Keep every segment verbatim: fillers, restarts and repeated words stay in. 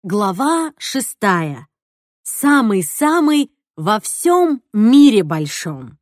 Глава шестая. Самый-самый во всем мире большом.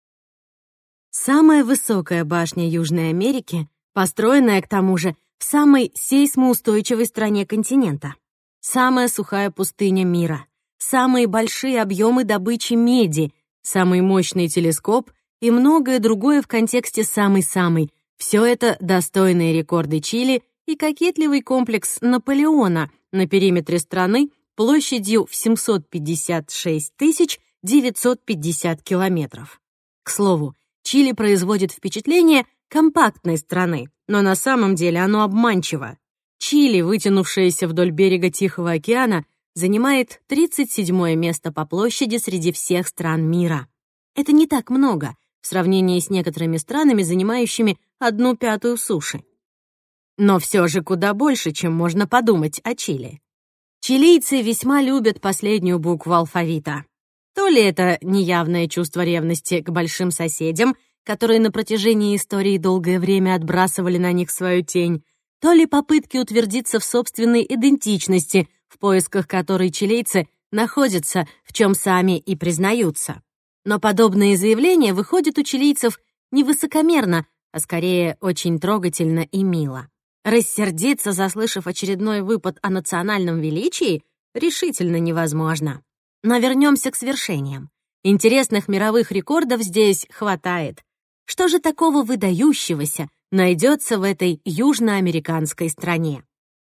Самая высокая башня Южной Америки, построенная, к тому же, в самой сейсмоустойчивой стране континента. Самая сухая пустыня мира. Самые большие объемы добычи меди, самый мощный телескоп и многое другое в контексте самый-самый. Все это достойные рекорды Чили и кокетливый комплекс Наполеона на периметре страны площадью в семьсот пятьдесят шесть тысяч девятьсот пятьдесят километров. К слову, Чили производит впечатление компактной страны, но на самом деле оно обманчиво. Чили, вытянувшееся вдоль берега Тихого океана, занимает тридцать седьмое место по площади среди всех стран мира. Это не так много в сравнении с некоторыми странами, занимающими одну пятую суши. Но все же куда больше, чем можно подумать о Чили. Чилийцы весьма любят последнюю букву алфавита. То ли это неявное чувство ревности к большим соседям, которые на протяжении истории долгое время отбрасывали на них свою тень, то ли попытки утвердиться в собственной идентичности, в поисках которой чилийцы находятся, в чем сами и признаются. Но подобные заявления выходят у чилийцев не высокомерно, а скорее очень трогательно и мило. Рассердиться, заслышав очередной выпад о национальном величии, решительно невозможно. Но вернемся к свершениям. Интересных мировых рекордов здесь хватает. Что же такого выдающегося найдется в этой южноамериканской стране?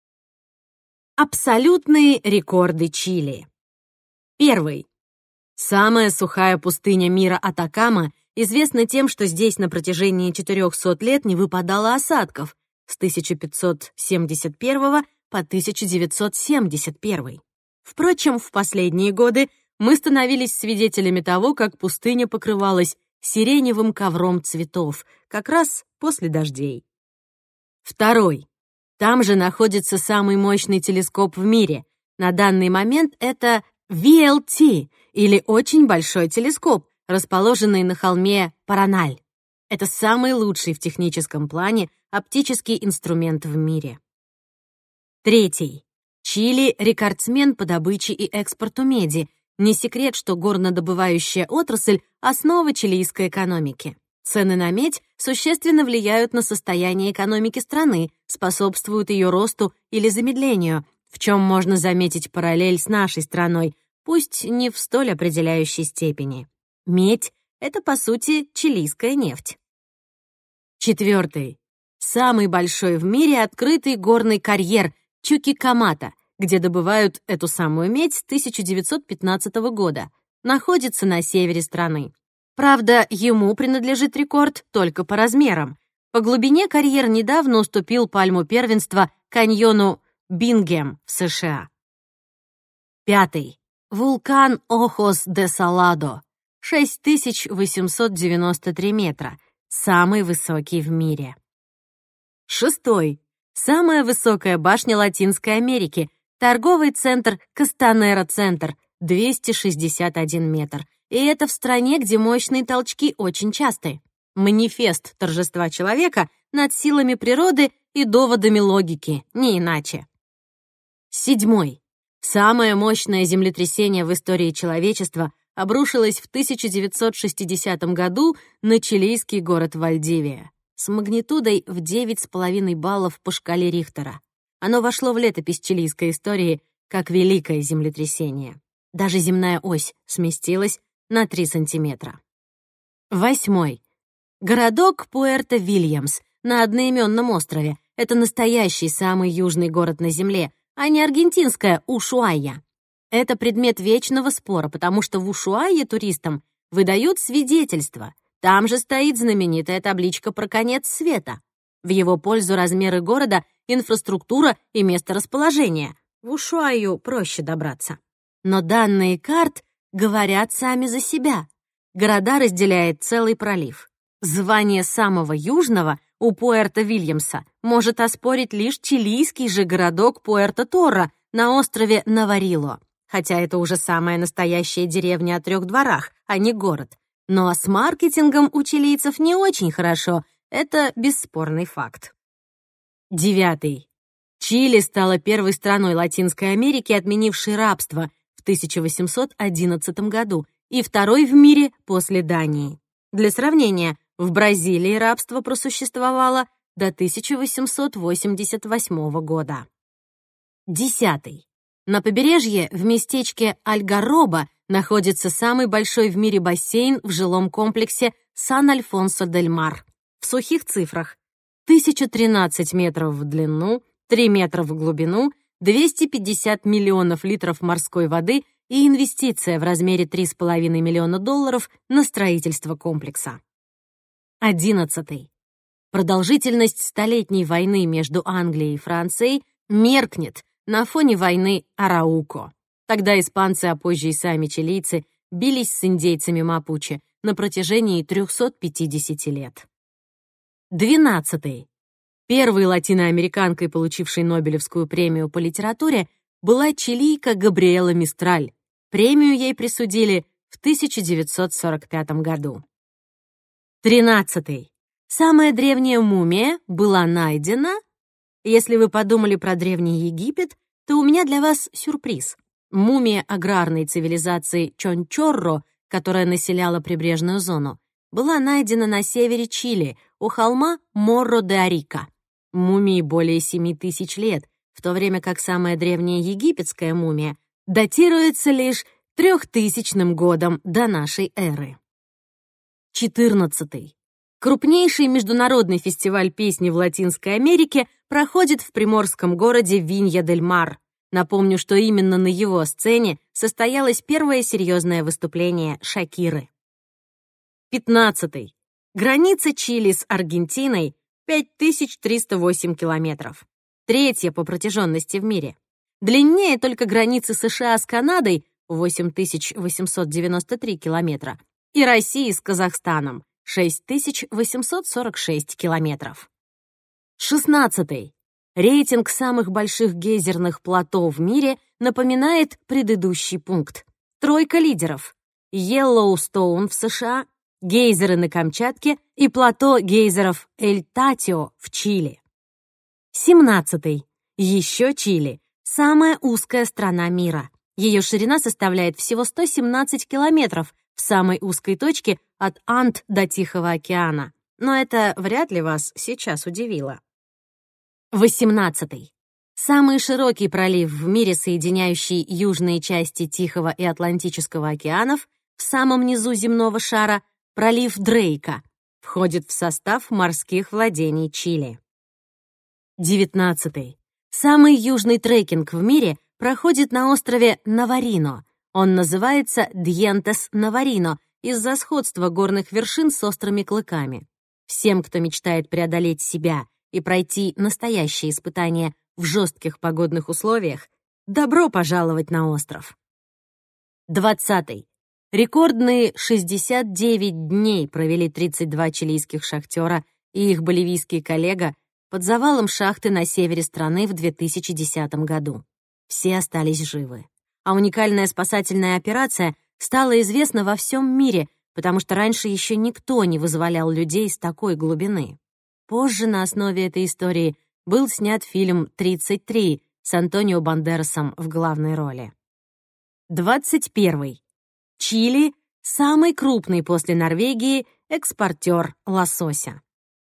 Абсолютные рекорды Чили. Первый. Самая сухая пустыня мира Атакама известна тем, что здесь на протяжении четырехсот лет не выпадало осадков, с тысяча пятьсот семьдесят первого по тысяча девятьсот семьдесят первый. Впрочем, в последние годы мы становились свидетелями того, как пустыня покрывалась сиреневым ковром цветов, как раз после дождей. Второй. Там же находится самый мощный телескоп в мире. На данный момент это ви эл ти, или очень большой телескоп, расположенный на холме Параналь. Это самый лучший в техническом плане оптический инструмент в мире. Третий. Чили — рекордсмен по добыче и экспорту меди. Не секрет, что горнодобывающая отрасль — основа чилийской экономики. Цены на медь существенно влияют на состояние экономики страны, способствуют ее росту или замедлению, в чем можно заметить параллель с нашей страной, пусть не в столь определяющей степени. Медь — это, по сути, чилийская нефть. Четвертый. Самый большой в мире открытый горный карьер Чукикамата, где добывают эту самую медь с тысяча девятьсот пятнадцатого года, находится на севере страны. Правда, ему принадлежит рекорд только по размерам. По глубине карьер недавно уступил пальму первенства каньону Бингем в США. Пятый. Вулкан Охос-де-Саладо, шесть тысяч восемьсот девяносто три метра, самый высокий в мире. Шестой. Самая высокая башня Латинской Америки, торговый центр Костанера-центр, двести шестьдесят один метр. И это в стране, где мощные толчки очень часты. Манифест торжества человека над силами природы и доводами логики, не иначе. Седьмой. Самое мощное землетрясение в истории человечества обрушилось в тысяча девятьсот шестидесятом году на чилийский город Вальдивия с магнитудой в девять с половиной баллов по шкале Рихтера. Оно вошло в летопись чилийской истории как великое землетрясение. Даже земная ось сместилась на три сантиметра. Восьмой. Городок Пуэрто-Вильямс на одноименном острове. Это настоящий самый южный город на Земле, а не аргентинская Ушуайя. Это предмет вечного спора, потому что в Ушуайе туристам выдают свидетельство. Там же стоит знаменитая табличка про конец света. В его пользу размеры города, инфраструктура и месторасположение. В Ушуайю проще добраться. Но данные карт говорят сами за себя. Города разделяет целый пролив. Звание самого южного у Пуэрто-Вильямса может оспорить лишь чилийский же городок Пуэрто-Торро на острове Наварило, хотя это уже самая настоящая деревня о трех дворах, а не город. Но с маркетингом у чилийцев не очень хорошо, это бесспорный факт. Девятый. Чили стала первой страной Латинской Америки, отменившей рабство в тысяча восемьсот одиннадцатом году, и второй в мире после Дании. Для сравнения, в Бразилии рабство просуществовало до тысяча восемьсот восемьдесят восьмого года. Десятый. На побережье в местечке Альгароба находится самый большой в мире бассейн в жилом комплексе Сан-Альфонсо-дель-Мар. В сухих цифрах тысяча тринадцать метров в длину, три метра в глубину, двести пятьдесят миллионов литров морской воды и инвестиция в размере три с половиной миллиона долларов на строительство комплекса. Одиннадцатый. Продолжительность Столетней войны между Англией и Францией меркнет на фоне войны Арауко. Тогда испанцы, а позже и сами чилийцы, бились с индейцами Мапуче на протяжении трёхсот пятидесяти лет. Двенадцатый. Первой латиноамериканкой, получившей Нобелевскую премию по литературе, была чилийка Габриэла Мистраль. Премию ей присудили в тысяча девятьсот сорок пятом году. Тринадцатый. Самая древняя мумия была найдена. Если вы подумали про Древний Египет, то у меня для вас сюрприз. Мумия аграрной цивилизации Чончорро, которая населяла прибрежную зону, была найдена на севере Чили, у холма Морро-де-Арика. Мумии более семи тысяч лет, в то время как самая древняя египетская мумия датируется лишь трехтысячным годом до нашей эры. Четырнадцатый. Крупнейший международный фестиваль песни в Латинской Америке проходит в приморском городе Винья-дель-Мар. Напомню, что именно на его сцене состоялось первое серьезное выступление Шакиры. Пятнадцатый. Граница Чили с Аргентиной — пять тысяч триста восемь километров. Третья по протяженности в мире. Длиннее только границы США с Канадой — восемь тысяч восемьсот девяносто три километра и России с Казахстаном — шесть тысяч восемьсот сорок шесть километров. Шестнадцатый. Рейтинг самых больших гейзерных плато в мире напоминает предыдущий пункт. Тройка лидеров: Йеллоустоун в США, гейзеры на Камчатке и плато гейзеров Эль-Татио в Чили. Семнадцатый. Еще Чили — самая узкая страна мира. Ее ширина составляет всего сто семнадцать километров в самой узкой точке от Анд до Тихого океана. Но это вряд ли вас сейчас удивило. Восемнадцатый. Самый широкий пролив в мире, соединяющий южные части Тихого и Атлантического океанов, в самом низу земного шара, пролив Дрейка, входит в состав морских владений Чили. Девятнадцатый. Самый южный трекинг в мире проходит на острове Наварино. Он называется Дьентес-Наварино из-за сходства горных вершин с острыми клыками. Всем, кто мечтает преодолеть себя и пройти настоящие испытания в жестких погодных условиях, добро пожаловать на остров. Двадцатый. Рекордные шестьдесят девять дней провели тридцать два чилийских шахтера и их боливийский коллега под завалом шахты на севере страны в две тысячи десятом году. Все остались живы. А уникальная спасательная операция стала известна во всем мире, потому что раньше еще никто не вызволял людей с такой глубины. Позже на основе этой истории был снят фильм «тридцать три» с Антонио Бандерасом в главной роли. Двадцать первый. Чили — самый крупный после Норвегии экспортер лосося.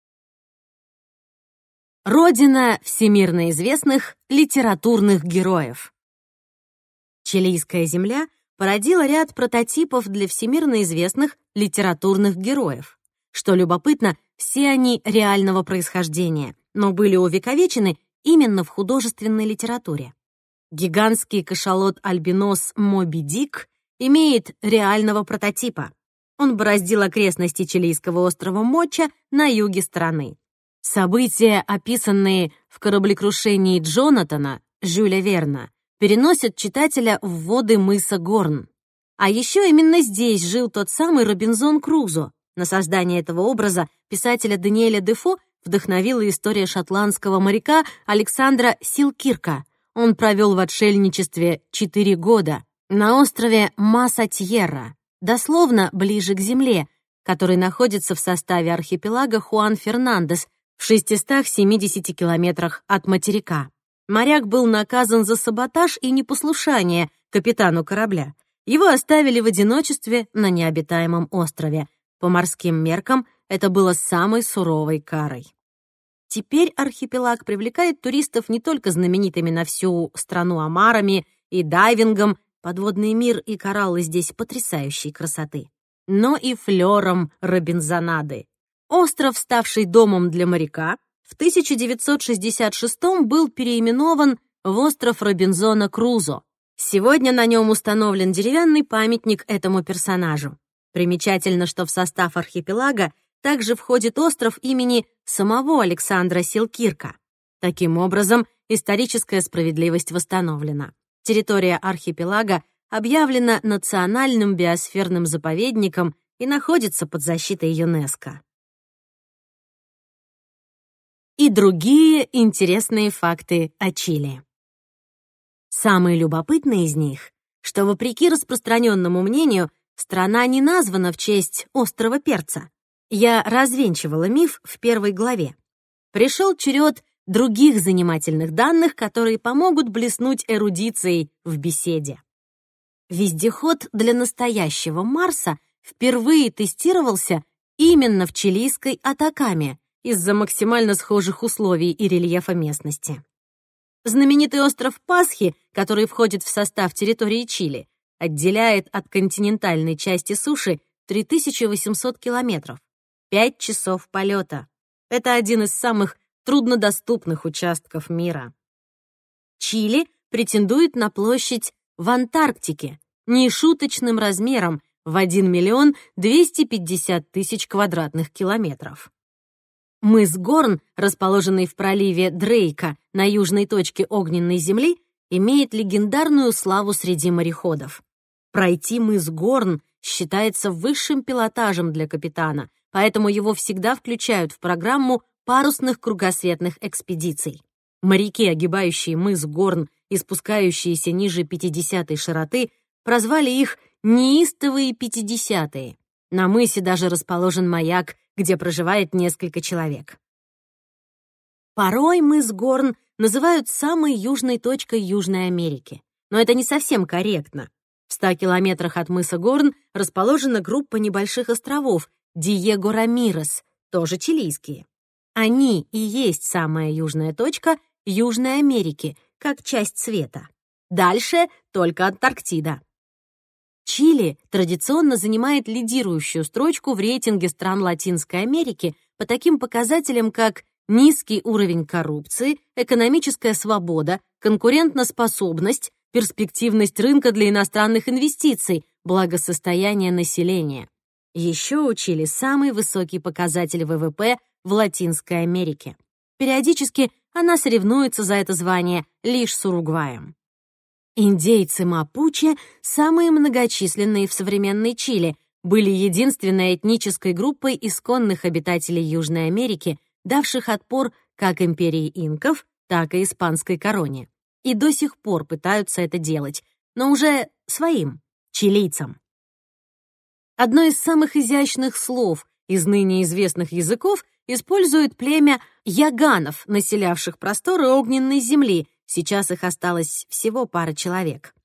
Родина всемирно известных литературных героев. Чилийская земля породила ряд прототипов для всемирно известных литературных героев. Что любопытно, все они реального происхождения, но были увековечены именно в художественной литературе. Гигантский кашалот-альбинос Моби Дик имеет реального прототипа. Он бороздил окрестности чилийского острова Моча на юге страны. События, описанные в кораблекрушении Джонатана, Жюля Верна, переносят читателя в воды мыса Горн. А еще именно здесь жил тот самый Робинзон Крузо. На создание этого образа писателя Даниэля Дефо вдохновила история шотландского моряка Александра Силкирка. Он провел в отшельничестве четыре года на острове Маса-Тьерра, дословно ближе к земле, который находится в составе архипелага Хуан-Фернандес в шестистах семидесяти километрах от материка. Моряк был наказан за саботаж и непослушание капитану корабля. Его оставили в одиночестве на необитаемом острове. По морским меркам это было самой суровой карой. Теперь архипелаг привлекает туристов не только знаменитыми на всю страну омарами и дайвингом, подводный мир и кораллы здесь потрясающей красоты, но и флёром Робинзонады. Остров, ставший домом для моряка, в тысяча девятьсот шестьдесят шестом был переименован в остров Робинзона Крузо. Сегодня на нем установлен деревянный памятник этому персонажу. Примечательно, что в состав архипелага также входит остров имени самого Александра Селкирка. Таким образом, историческая справедливость восстановлена. Территория архипелага объявлена национальным биосферным заповедником и находится под защитой ЮНЕСКО. И другие интересные факты о Чили. Самый любопытный из них, что, вопреки распространенному мнению, страна не названа в честь острова Перца. Я развенчивала миф в первой главе. Пришел черед других занимательных данных, которые помогут блеснуть эрудицией в беседе. Вездеход для настоящего Марса впервые тестировался именно в чилийской Атакаме из-за максимально схожих условий и рельефа местности. Знаменитый остров Пасхи, который входит в состав территории Чили, отделяет от континентальной части суши три тысячи восемьсот километров, пять часов полета. Это один из самых труднодоступных участков мира. Чили претендует на площадь в Антарктике нешуточным размером в один миллион двести пятьдесят тысяч квадратных километров. Мыс Горн, расположенный в проливе Дрейка на южной точке огненной земли, имеет легендарную славу среди мореходов. Пройти мыс Горн считается высшим пилотажем для капитана, поэтому его всегда включают в программу парусных кругосветных экспедиций. Моряки, огибающие мыс Горн и спускающиеся ниже пятидесятой широты, прозвали их «неистовые пятидесятые». На мысе даже расположен маяк, где проживает несколько человек. Порой мыс Горн называют самой южной точкой Южной Америки, но это не совсем корректно. В ста километрах от мыса Горн расположена группа небольших островов Диего Рамирес, тоже чилийские. Они и есть самая южная точка Южной Америки, как часть света. Дальше только Антарктида. Чили традиционно занимает лидирующую строчку в рейтинге стран Латинской Америки по таким показателям, как низкий уровень коррупции, экономическая свобода, конкурентоспособность, перспективность рынка для иностранных инвестиций, благосостояние населения. Еще у Чили самый высокий показатель ВВП в Латинской Америке. Периодически она соревнуется за это звание лишь с Уругваем. Индейцы Мапуче, самые многочисленные в современной Чили, были единственной этнической группой исконных обитателей Южной Америки, давших отпор как империи инков, так и испанской короне. И до сих пор пытаются это делать, но уже своим, чилийцам. Одно из самых изящных слов из ныне известных языков использует племя яганов, населявших просторы огненной земли. Сейчас их осталось всего пара человек.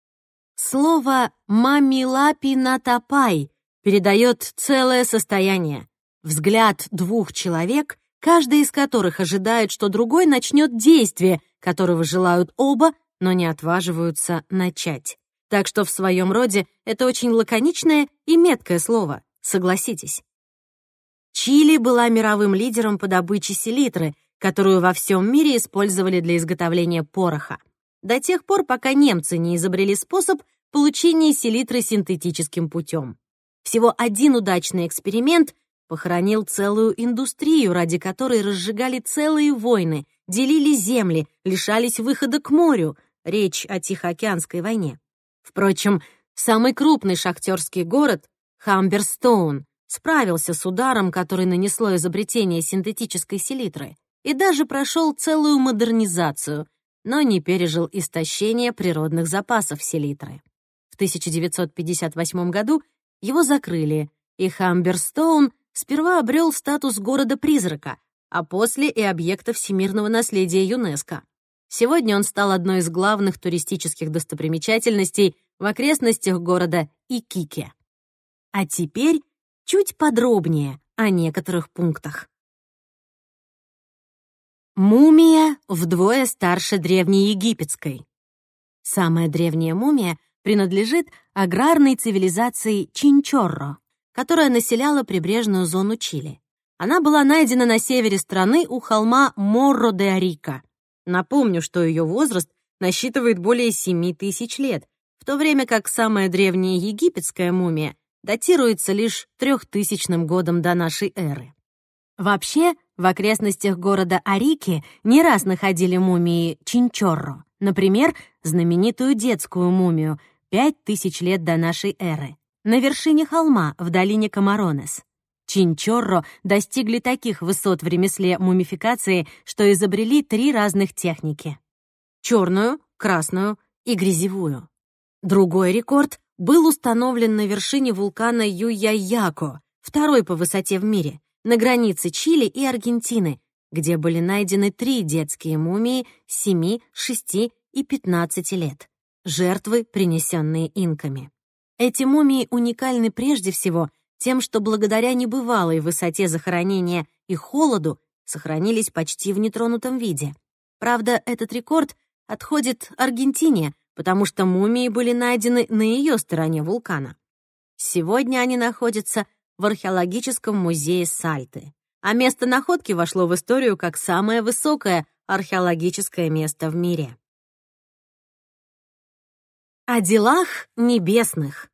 Слово «мамилапи-натапай» передает целое состояние. Взгляд двух человек, каждый из которых ожидает, что другой начнет действие, которого желают оба, но не отваживаются начать. Так что в своем роде это очень лаконичное и меткое слово, согласитесь. Чили была мировым лидером по добыче селитры, которую во всем мире использовали для изготовления пороха, до тех пор, пока немцы не изобрели способ получения селитры синтетическим путем. Всего один удачный эксперимент похоронил целую индустрию, ради которой разжигали целые войны, делили земли, лишались выхода к морю. Речь о Тихоокеанской войне. Впрочем, самый крупный шахтерский город, Хамберстоун, справился с ударом, который нанесло изобретение синтетической селитры, и даже прошел целую модернизацию, но не пережил истощение природных запасов селитры. В тысяча девятьсот пятьдесят восьмом году его закрыли, и Хамберстоун сперва обрел статус города-призрака, а после и объекта всемирного наследия ЮНЕСКО. Сегодня он стал одной из главных туристических достопримечательностей в окрестностях города Икике. А теперь чуть подробнее о некоторых пунктах. Мумия вдвое старше древнеегипетской. Самая древняя мумия принадлежит аграрной цивилизации Чинчорро, которая населяла прибрежную зону Чили. Она была найдена на севере страны у холма Морро-де-Арика. Напомню, что ее возраст насчитывает более семи тысяч лет, в то время как самая древняя египетская мумия датируется лишь трехтысячным годом до нашей эры. Вообще, в окрестностях города Арики не раз находили мумии Чинчорро, например, знаменитую детскую мумию пять тысяч лет до нашей эры, на вершине холма в долине Камаронес. Чинчорро достигли таких высот в ремесле мумификации, что изобрели три разных техники — черную, красную и грязевую. Другой рекорд был установлен на вершине вулкана Юйяяко, второй по высоте в мире, на границе Чили и Аргентины, где были найдены три детские мумии семи, шести и пятнадцати лет, жертвы, принесенные инками. Эти мумии уникальны прежде всего тем, что благодаря небывалой высоте захоронения и холоду сохранились почти в нетронутом виде. Правда, этот рекорд отходит Аргентине, потому что мумии были найдены на ее стороне вулкана. Сегодня они находятся в археологическом музее Сальты, а место находки вошло в историю как самое высокое археологическое место в мире. О делах небесных.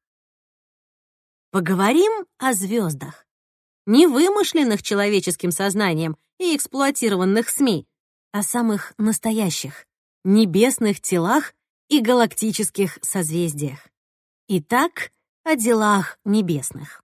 Поговорим о звездах. Не вымышленных человеческим сознанием и эксплуатированных СМИ, а самых настоящих, небесных телах и галактических созвездиях. Итак, о делах небесных.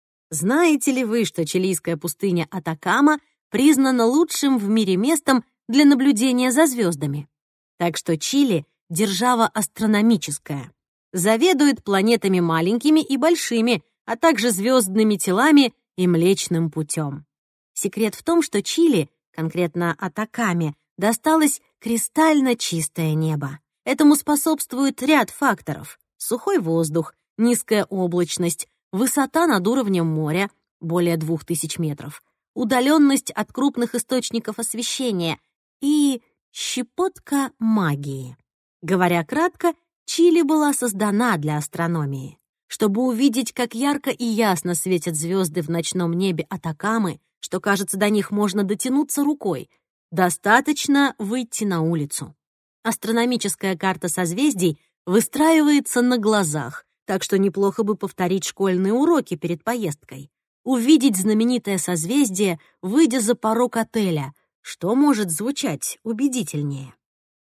Знаете ли вы, что чилийская пустыня Атакама признана лучшим в мире местом для наблюдения за звездами? Так что Чили — держава астрономическая. Заведует планетами маленькими и большими, а также звездными телами и Млечным путем. Секрет в том, что Чили, конкретно Атакаме, досталось кристально чистое небо. Этому способствует ряд факторов: сухой воздух, низкая облачность, высота над уровнем моря, более двух тысяч метров, удаленность от крупных источников освещения и щепотка магии. Говоря кратко, Чили была создана для астрономии. Чтобы увидеть, как ярко и ясно светят звезды в ночном небе Атакамы, что, кажется, до них можно дотянуться рукой, достаточно выйти на улицу. Астрономическая карта созвездий выстраивается на глазах, так что неплохо бы повторить школьные уроки перед поездкой. Увидеть знаменитое созвездие, выйдя за порог отеля, что может звучать убедительнее.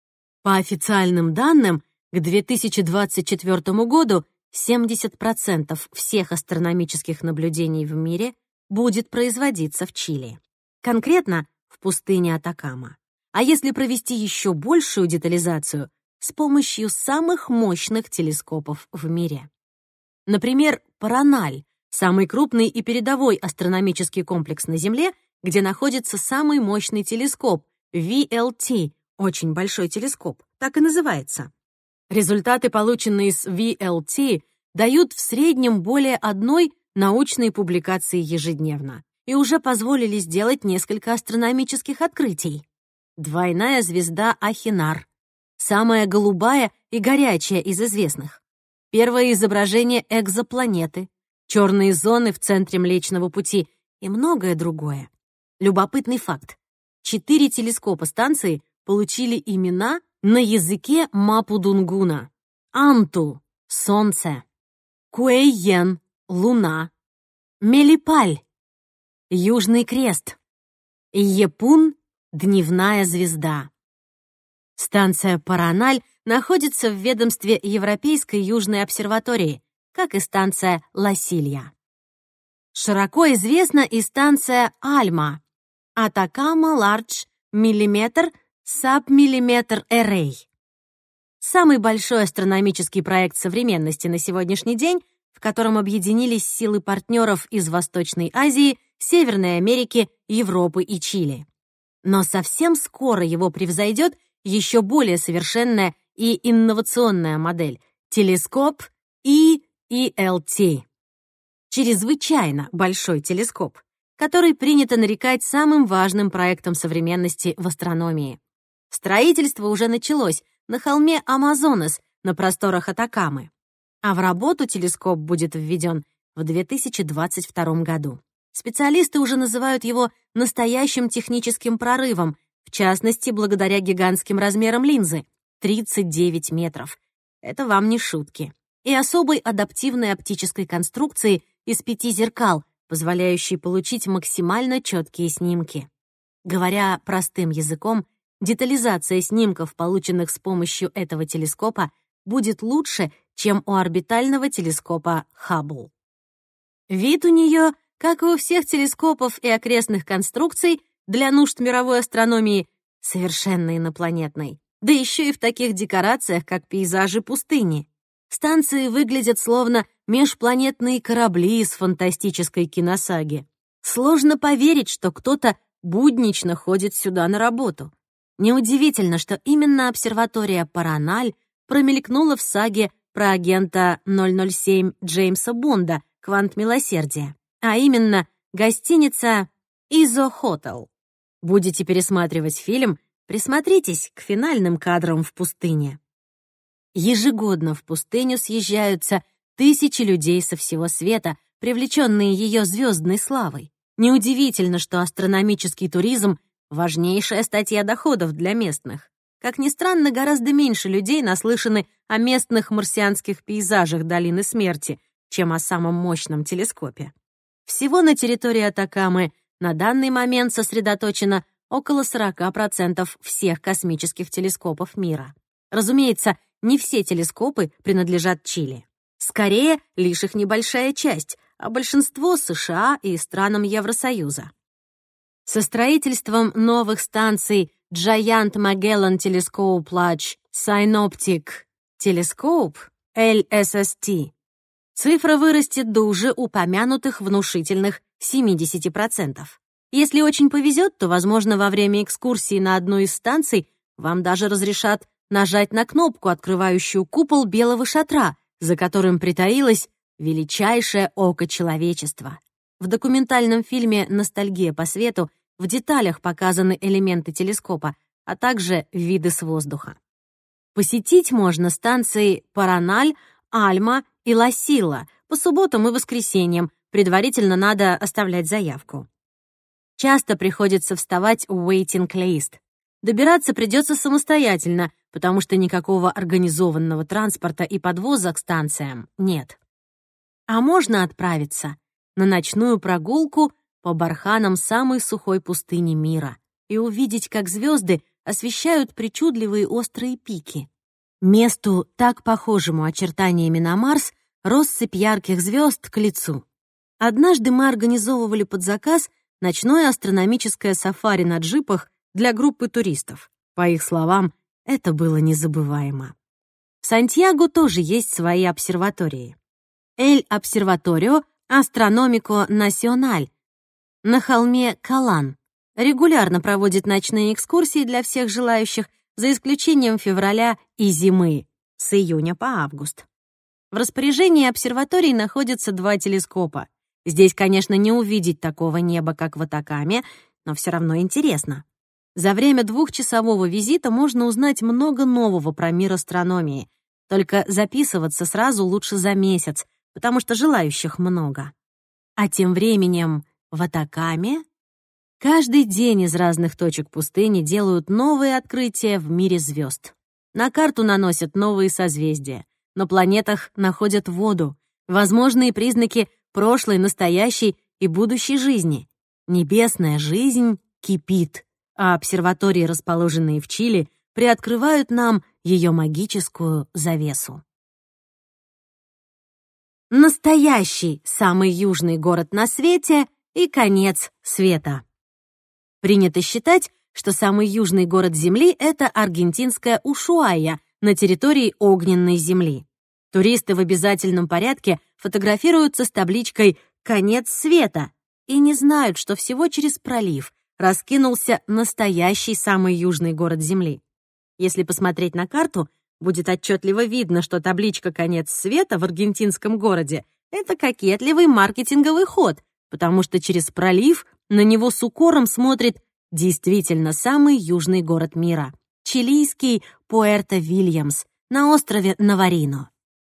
По официальным данным, к две тысячи двадцать четвёртому году семьдесят процентов всех астрономических наблюдений в мире будет производиться в Чили. Конкретно в пустыне Атакама. А если провести еще большую детализацию, с помощью самых мощных телескопов в мире. Например, Параналь, самый крупный и передовой астрономический комплекс на Земле, где находится самый мощный телескоп ви эл ти, очень большой телескоп, так и называется. Результаты, полученные с ви эл ти, дают в среднем более одной научной публикации ежедневно и уже позволили сделать несколько астрономических открытий. Двойная звезда Ахинар, самая голубая и горячая из известных. Первое изображение экзопланеты, черные зоны в центре Млечного пути и многое другое. Любопытный факт. Четыре телескопа станции получили имена на языке мапудунгуна. Анту — Солнце, Куэйен — Луна, Мелипаль — Южный крест, Епун — Дневная звезда. Станция Параналь находится в ведомстве Европейской Южной обсерватории, как и станция Ла-Силья. Широко известна и станция Альма, Атакама Лардж Миллиметр Сабмиллиметр Эрей. Самый большой астрономический проект современности на сегодняшний день, в котором объединились силы партнеров из Восточной Азии, Северной Америки, Европы и Чили. Но совсем скоро его превзойдет еще более совершенная и инновационная модель — телескоп и и эл ти. Чрезвычайно большой телескоп, который принято нарекать самым важным проектом современности в астрономии. Строительство уже началось на холме Амазонас на просторах Атакамы, а в работу телескоп будет введен в две тысячи двадцать втором году. Специалисты уже называют его настоящим техническим прорывом, в частности, благодаря гигантским размерам линзы — тридцать девять метров. Это вам не шутки. И особой адаптивной оптической конструкции из пяти зеркал, позволяющей получить максимально четкие снимки. Говоря простым языком, детализация снимков, полученных с помощью этого телескопа, будет лучше, чем у орбитального телескопа Хаббл. Вид у нее, как и у всех телескопов и окрестных конструкций для нужд мировой астрономии, совершенно инопланетный. Да еще и в таких декорациях, как пейзажи пустыни. Станции выглядят словно межпланетные корабли из фантастической киносаги. Сложно поверить, что кто-то буднично ходит сюда на работу. Неудивительно, что именно обсерватория Параналь промелькнула в саге про агента ноль ноль семь Джеймса Бонда «Квант милосердия», а именно гостиница «Изо Хотел». Будете пересматривать фильм, присмотритесь к финальным кадрам в пустыне. Ежегодно в пустыню съезжаются тысячи людей со всего света, привлеченные ее звездной славой. Неудивительно, что астрономический туризм — важнейшая статья доходов для местных. Как ни странно, гораздо меньше людей наслышаны о местных марсианских пейзажах Долины Смерти, чем о самом мощном телескопе. Всего на территории Атакамы на данный момент сосредоточено около сорок процентов всех космических телескопов мира. Разумеется, не все телескопы принадлежат Чили. Скорее, лишь их небольшая часть, а большинство — США и странам Евросоюза. Со строительством новых станций Giant Magellan Telescope Large Synoptic Telescope эл эс эс ти цифра вырастет до уже упомянутых внушительных семидесяти процентов. Если очень повезет, то, возможно, во время экскурсии на одну из станций вам даже разрешат нажать на кнопку, открывающую купол белого шатра, за которым притаилось величайшее око человечества. В документальном фильме «Ностальгия по свету» в деталях показаны элементы телескопа, а также виды с воздуха. Посетить можно станции Параналь, Альма и Ла-Сила по субботам и воскресеньям, предварительно надо оставлять заявку. Часто приходится вставать в waiting-list. Добираться придется самостоятельно, потому что никакого организованного транспорта и подвоза к станциям нет. А можно отправиться на ночную прогулку по барханам самой сухой пустыни мира и увидеть, как звезды освещают причудливые острые пики. Месту, так похожему очертаниями на Марс, россыпь ярких звезд к лицу. Однажды мы организовывали под заказ ночное астрономическое сафари на джипах для группы туристов. По их словам, это было незабываемо. В Сантьяго тоже есть свои обсерватории. Эль Обсерваторио Астрономико Националь на холме Калан регулярно проводит ночные экскурсии для всех желающих, за исключением февраля и зимы, с июня по август. В распоряжении обсерваторий находятся два телескопа. Здесь, конечно, не увидеть такого неба, как в Атакаме, но все равно интересно. За время двухчасового визита можно узнать много нового про мир астрономии. Только записываться сразу лучше за месяц, потому что желающих много. А тем временем в Атакаме каждый день из разных точек пустыни делают новые открытия в мире звезд. На карту наносят новые созвездия, на планетах находят воду, возможные признаки прошлой, настоящей и будущей жизни. Небесная жизнь кипит, а обсерватории, расположенные в Чили, приоткрывают нам ее магическую завесу. Настоящий самый южный город на свете и конец света. Принято считать, что самый южный город Земли — это аргентинская Ушуайя на территории огненной Земли. Туристы в обязательном порядке фотографируются с табличкой «Конец света» и не знают, что всего через пролив раскинулся настоящий самый южный город Земли. Если посмотреть на карту, будет отчетливо видно, что табличка «Конец света» в аргентинском городе — это кокетливый маркетинговый ход, потому что через пролив на него с укором смотрит действительно самый южный город мира — чилийский Пуэрто-Вильямс на острове Наварино.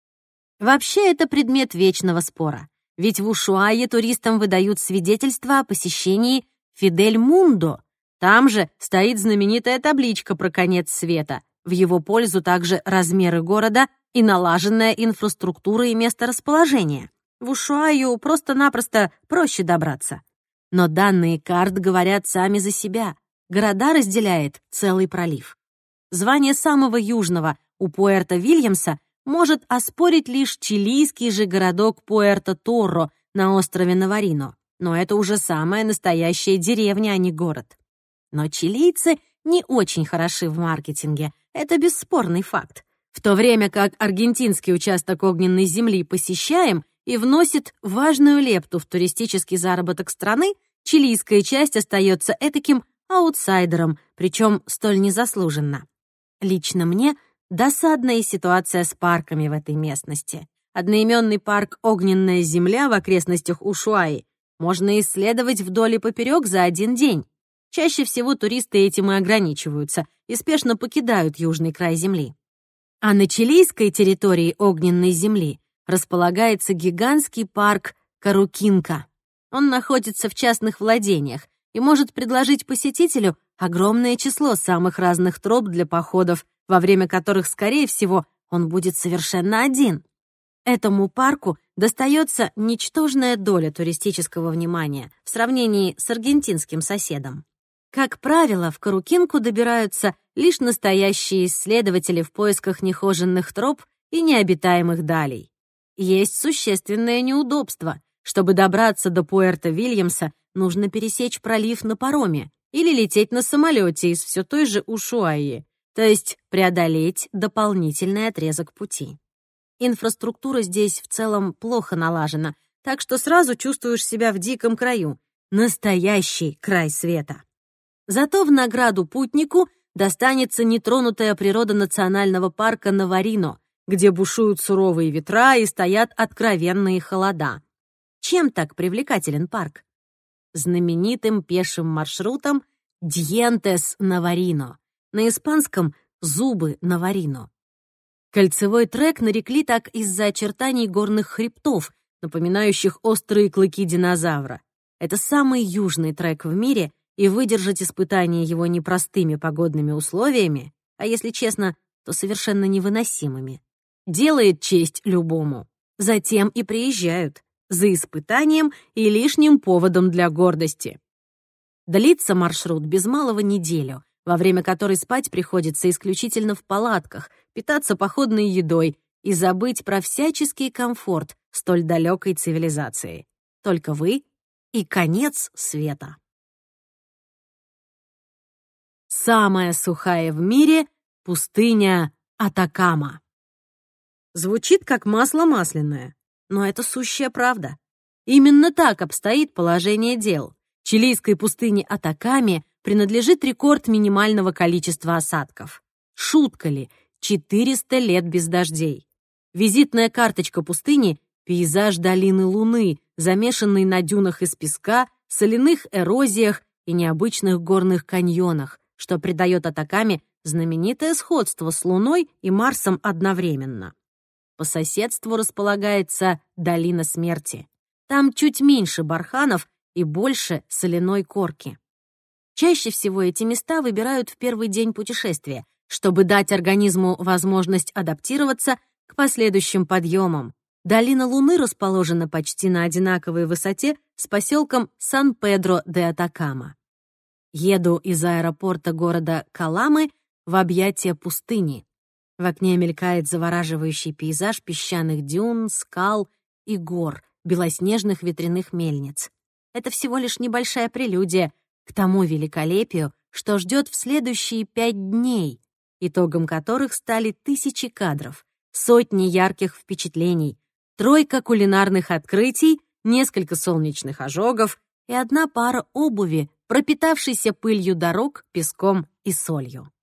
Вообще, это предмет вечного спора, ведь в Усhuaia туристам выдают свидетельство о посещении Фидель Мундо. Там же стоит знаменитая табличка про конец света. В его пользу также размеры города и налаженная инфраструктура и месторасположение. В Усhuaiу просто-напросто проще добраться. Но данные карт говорят сами за себя. Города разделяет целый пролив. Звание самого южного у Пуэрто-Вильямса может оспорить лишь чилийский же городок Пуэрто-Торро на острове Наварино. Но это уже самая настоящая деревня, а не город. Но чилийцы не очень хороши в маркетинге. Это бесспорный факт. В то время как аргентинский участок огненной земли посещаем и вносит важную лепту в туристический заработок страны, чилийская часть остается этаким аутсайдером, причем столь незаслуженно. Лично мне досадная ситуация с парками в этой местности. Одноименный парк «Огненная земля» в окрестностях Усhuаи можно исследовать вдоль и поперек за один день. Чаще всего туристы этим и ограничиваются и спешно покидают южный край земли. А на чилийской территории огненной земли располагается гигантский парк Карукинка. Он находится в частных владениях и может предложить посетителю огромное число самых разных троп для походов, во время которых, скорее всего, он будет совершенно один. Этому парку достается ничтожная доля туристического внимания в сравнении с аргентинским соседом. Как правило, в Карукинку добираются лишь настоящие исследователи в поисках нехоженных троп и необитаемых далей. Есть существенное неудобство. Чтобы добраться до Пуэрто-Вильямса, нужно пересечь пролив на пароме или лететь на самолете из все той же Усhuаи, то есть преодолеть дополнительный отрезок пути. Инфраструктура здесь в целом плохо налажена, так что сразу чувствуешь себя в диком краю, настоящий край света. Зато в награду путнику достанется нетронутая природа национального парка Наварино, где бушуют суровые ветра и стоят откровенные холода. Чем так привлекателен парк? Знаменитым пешим маршрутом «Диентес Наварино», на испанском «Зубы Наварино». Кольцевой трек нарекли так из-за очертаний горных хребтов, напоминающих острые клыки динозавра. Это самый южный трек в мире, и выдержать испытания его непростыми погодными условиями, а если честно, то совершенно невыносимыми, делает честь любому. Затем и приезжают, за испытанием и лишним поводом для гордости. Длится маршрут без малого неделю, во время которой спать приходится исключительно в палатках, питаться походной едой и забыть про всяческий комфорт столь далекой цивилизации. Только вы и конец света. Самая сухая в мире — пустыня Атакама. Звучит как масло масляное, но это сущая правда. Именно так обстоит положение дел. Чилийской пустыне Атакаме принадлежит рекорд минимального количества осадков. Шутка ли, четыреста лет без дождей. Визитная карточка пустыни — пейзаж долины Луны, замешанный на дюнах из песка, соляных эрозиях и необычных горных каньонах, что придает Атакаме знаменитое сходство с Луной и Марсом одновременно. По соседству располагается долина смерти. Там чуть меньше барханов и больше соляной корки. Чаще всего эти места выбирают в первый день путешествия, чтобы дать организму возможность адаптироваться к последующим подъемам. Долина Луны расположена почти на одинаковой высоте с поселком Сан-Педро-де-Атакама. Еду из аэропорта города Каламы в объятия пустыни. В окне мелькает завораживающий пейзаж песчаных дюн, скал и гор, белоснежных ветряных мельниц. Это всего лишь небольшая прелюдия к тому великолепию, что ждет в следующие пять дней, итогом которых стали тысячи кадров, сотни ярких впечатлений, тройка кулинарных открытий, несколько солнечных ожогов и одна пара обуви, пропитавшейся пылью дорог, песком и солью.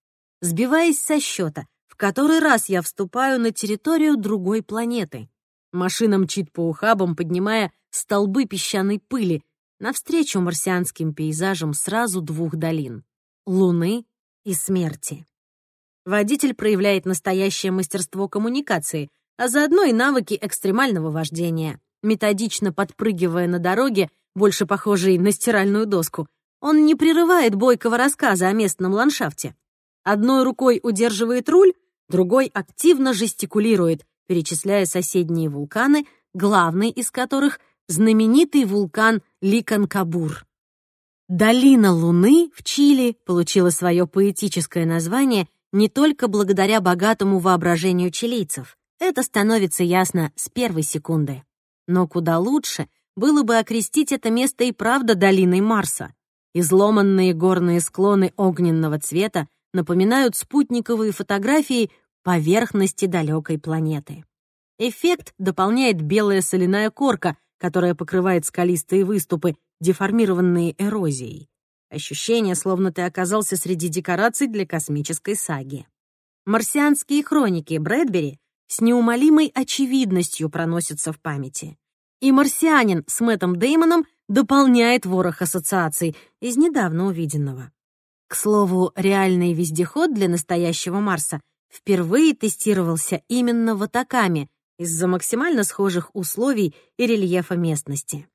сбиваясь со счета, в который раз я вступаю на территорию другой планеты. Машина мчит по ухабам, поднимая столбы песчаной пыли, навстречу марсианским пейзажам сразу двух долин — Луны и Смерти. Водитель проявляет настоящее мастерство коммуникации, а заодно и навыки экстремального вождения. Методично подпрыгивая на дороге, больше похожей на стиральную доску, он не прерывает бойкого рассказа о местном ландшафте. Одной рукой удерживает руль, другой активно жестикулирует, перечисляя соседние вулканы, главный из которых — знаменитый вулкан Ликанкабур. Долина Луны в Чили получила свое поэтическое название не только благодаря богатому воображению чилийцев. Это становится ясно с первой секунды. Но куда лучше было бы окрестить это место и правда долиной Марса. Изломанные горные склоны огненного цвета напоминают спутниковые фотографии поверхности далекой планеты. Эффект дополняет белая соляная корка, которая покрывает скалистые выступы, деформированные эрозией. Ощущение, словно ты оказался среди декораций для космической саги. Марсианские хроники Брэдбери с неумолимой очевидностью проносятся в памяти. И «Марсианин» с Мэттом Дэймоном дополняет ворох ассоциаций из недавно увиденного. К слову, реальный вездеход для настоящего Марса впервые тестировался именно в Атакаме из-за максимально схожих условий и рельефа местности.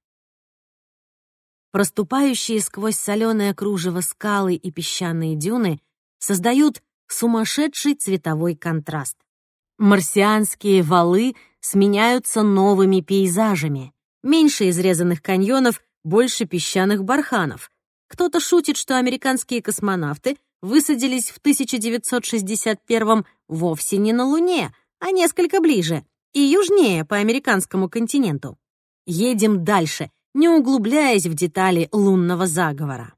Проступающие сквозь соленое кружево скалы и песчаные дюны создают сумасшедший цветовой контраст. Марсианские валы сменяются новыми пейзажами. Меньше изрезанных каньонов, больше песчаных барханов. Кто-то шутит, что американские космонавты высадились в тысяча девятьсот шестьдесят первом вовсе не на Луне, а несколько ближе и южнее по американскому континенту. Едем дальше, не углубляясь в детали лунного заговора.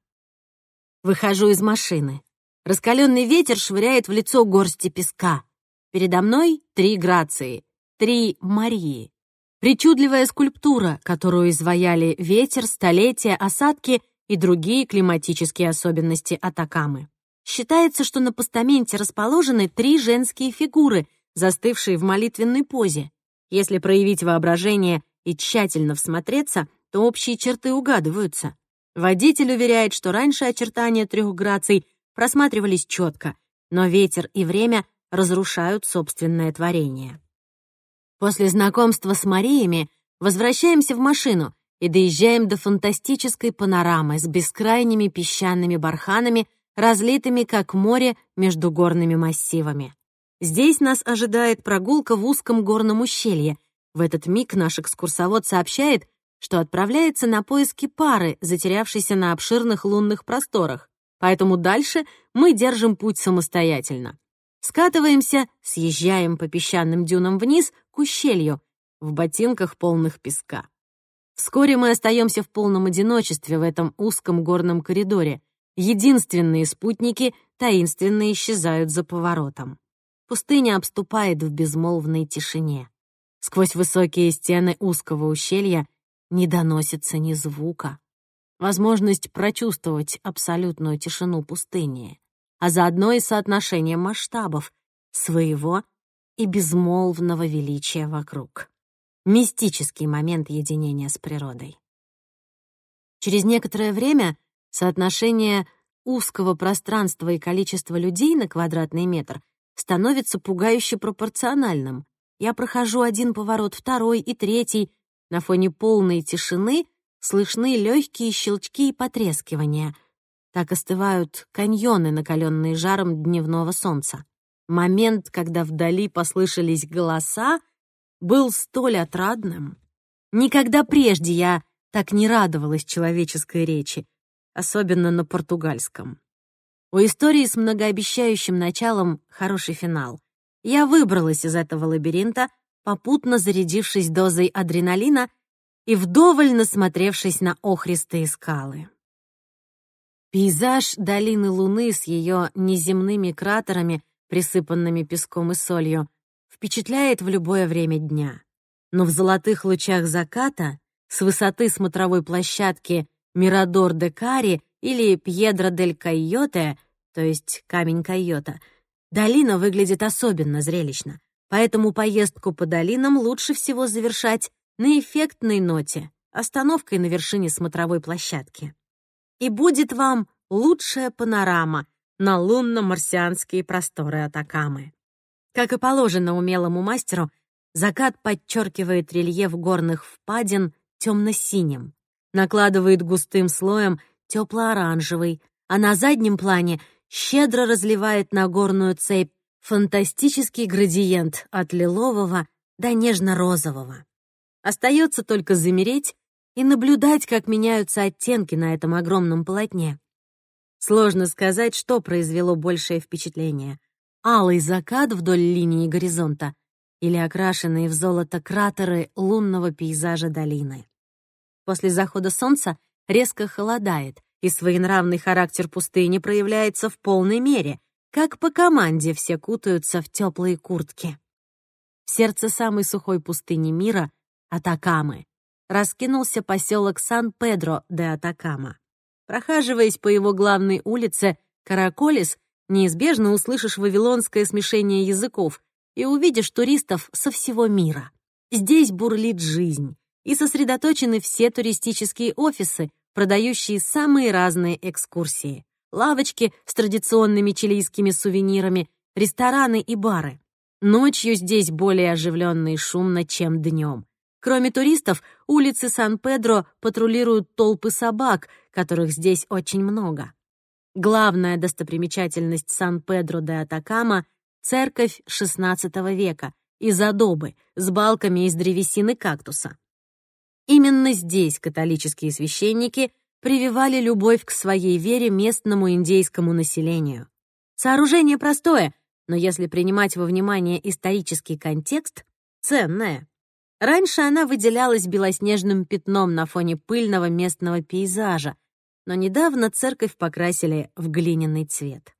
Выхожу из машины. Раскаленный ветер швыряет в лицо горсти песка. Передо мной три Грации, три Марии. Причудливая скульптура, которую изваяли ветер, столетия, осадки и другие климатические особенности Атакамы. Считается, что на постаменте расположены три женские фигуры, застывшие в молитвенной позе. Если проявить воображение и тщательно всмотреться, то общие черты угадываются. Водитель уверяет, что раньше очертания трех Граций просматривались четко, но ветер и время разрушают собственное творение. После знакомства с Мариями возвращаемся в машину и доезжаем до фантастической панорамы с бескрайними песчаными барханами, разлитыми как море между горными массивами. Здесь нас ожидает прогулка в узком горном ущелье. В этот миг наш экскурсовод сообщает, что отправляется на поиски пары, затерявшейся на обширных лунных просторах, поэтому дальше мы держим путь самостоятельно. Скатываемся, съезжаем по песчаным дюнам вниз к ущелью, в ботинках полных песка. Вскоре мы остаемся в полном одиночестве в этом узком горном коридоре. Единственные спутники таинственно исчезают за поворотом. Пустыня обступает в безмолвной тишине. Сквозь высокие стены узкого ущелья не доносится ни звука. Возможность прочувствовать абсолютную тишину пустыни, а заодно и соотношение масштабов своего и безмолвного величия вокруг. Мистический момент единения с природой. Через некоторое время соотношение узкого пространства и количества людей на квадратный метр становится пугающе пропорциональным. Я прохожу один поворот, второй и третий. На фоне полной тишины слышны легкие щелчки и потрескивания. Так остывают каньоны, накаленные жаром дневного солнца. Момент, когда вдали послышались голоса, был столь отрадным. Никогда прежде я так не радовалась человеческой речи, особенно на португальском. У истории с многообещающим началом хороший финал. Я выбралась из этого лабиринта, попутно зарядившись дозой адреналина и вдоволь насмотревшись на охристые скалы. Пейзаж долины Луны с ее неземными кратерами, присыпанными песком и солью, впечатляет в любое время дня. Но в золотых лучах заката с высоты смотровой площадки Мирадор де Кари или Пьедра дель Кайоте, то есть камень Кайота, Долина выглядит особенно зрелищно, поэтому поездку по долинам лучше всего завершать на эффектной ноте, остановкой на вершине смотровой площадки. И будет вам лучшая панорама на лунно-марсианские просторы Атакамы. Как и положено умелому мастеру, закат подчеркивает рельеф горных впадин темно-синим, накладывает густым слоем тепло-оранжевый, а на заднем плане щедро разливает на горную цепь фантастический градиент от лилового до нежно-розового. Остается только замереть и наблюдать, как меняются оттенки на этом огромном полотне. Сложно сказать, что произвело большее впечатление: алый закат вдоль линии горизонта или окрашенные в золото кратеры лунного пейзажа долины. После захода солнца резко холодает, и своенравный характер пустыни проявляется в полной мере, как по команде все кутаются в теплые куртки. В сердце самой сухой пустыни мира, Атакамы, раскинулся поселок Сан-Педро-де-Атакама. Прохаживаясь по его главной улице Караколис, неизбежно услышишь вавилонское смешение языков и увидишь туристов со всего мира. Здесь бурлит жизнь, и сосредоточены все туристические офисы, продающие самые разные экскурсии, лавочки с традиционными чилийскими сувенирами, рестораны и бары. Ночью здесь более оживленно и шумно, чем днем. Кроме туристов, улицы Сан-Педро патрулируют толпы собак, которых здесь очень много. Главная достопримечательность Сан-Педро-де-Атакама — церковь шестнадцатого века из адобы с балками из древесины кактуса. Именно здесь католические священники прививали любовь к своей вере местному индейскому населению. Сооружение простое, но если принимать во внимание исторический контекст, ценное. Раньше она выделялась белоснежным пятном на фоне пыльного местного пейзажа, но недавно церковь покрасили в глиняный цвет.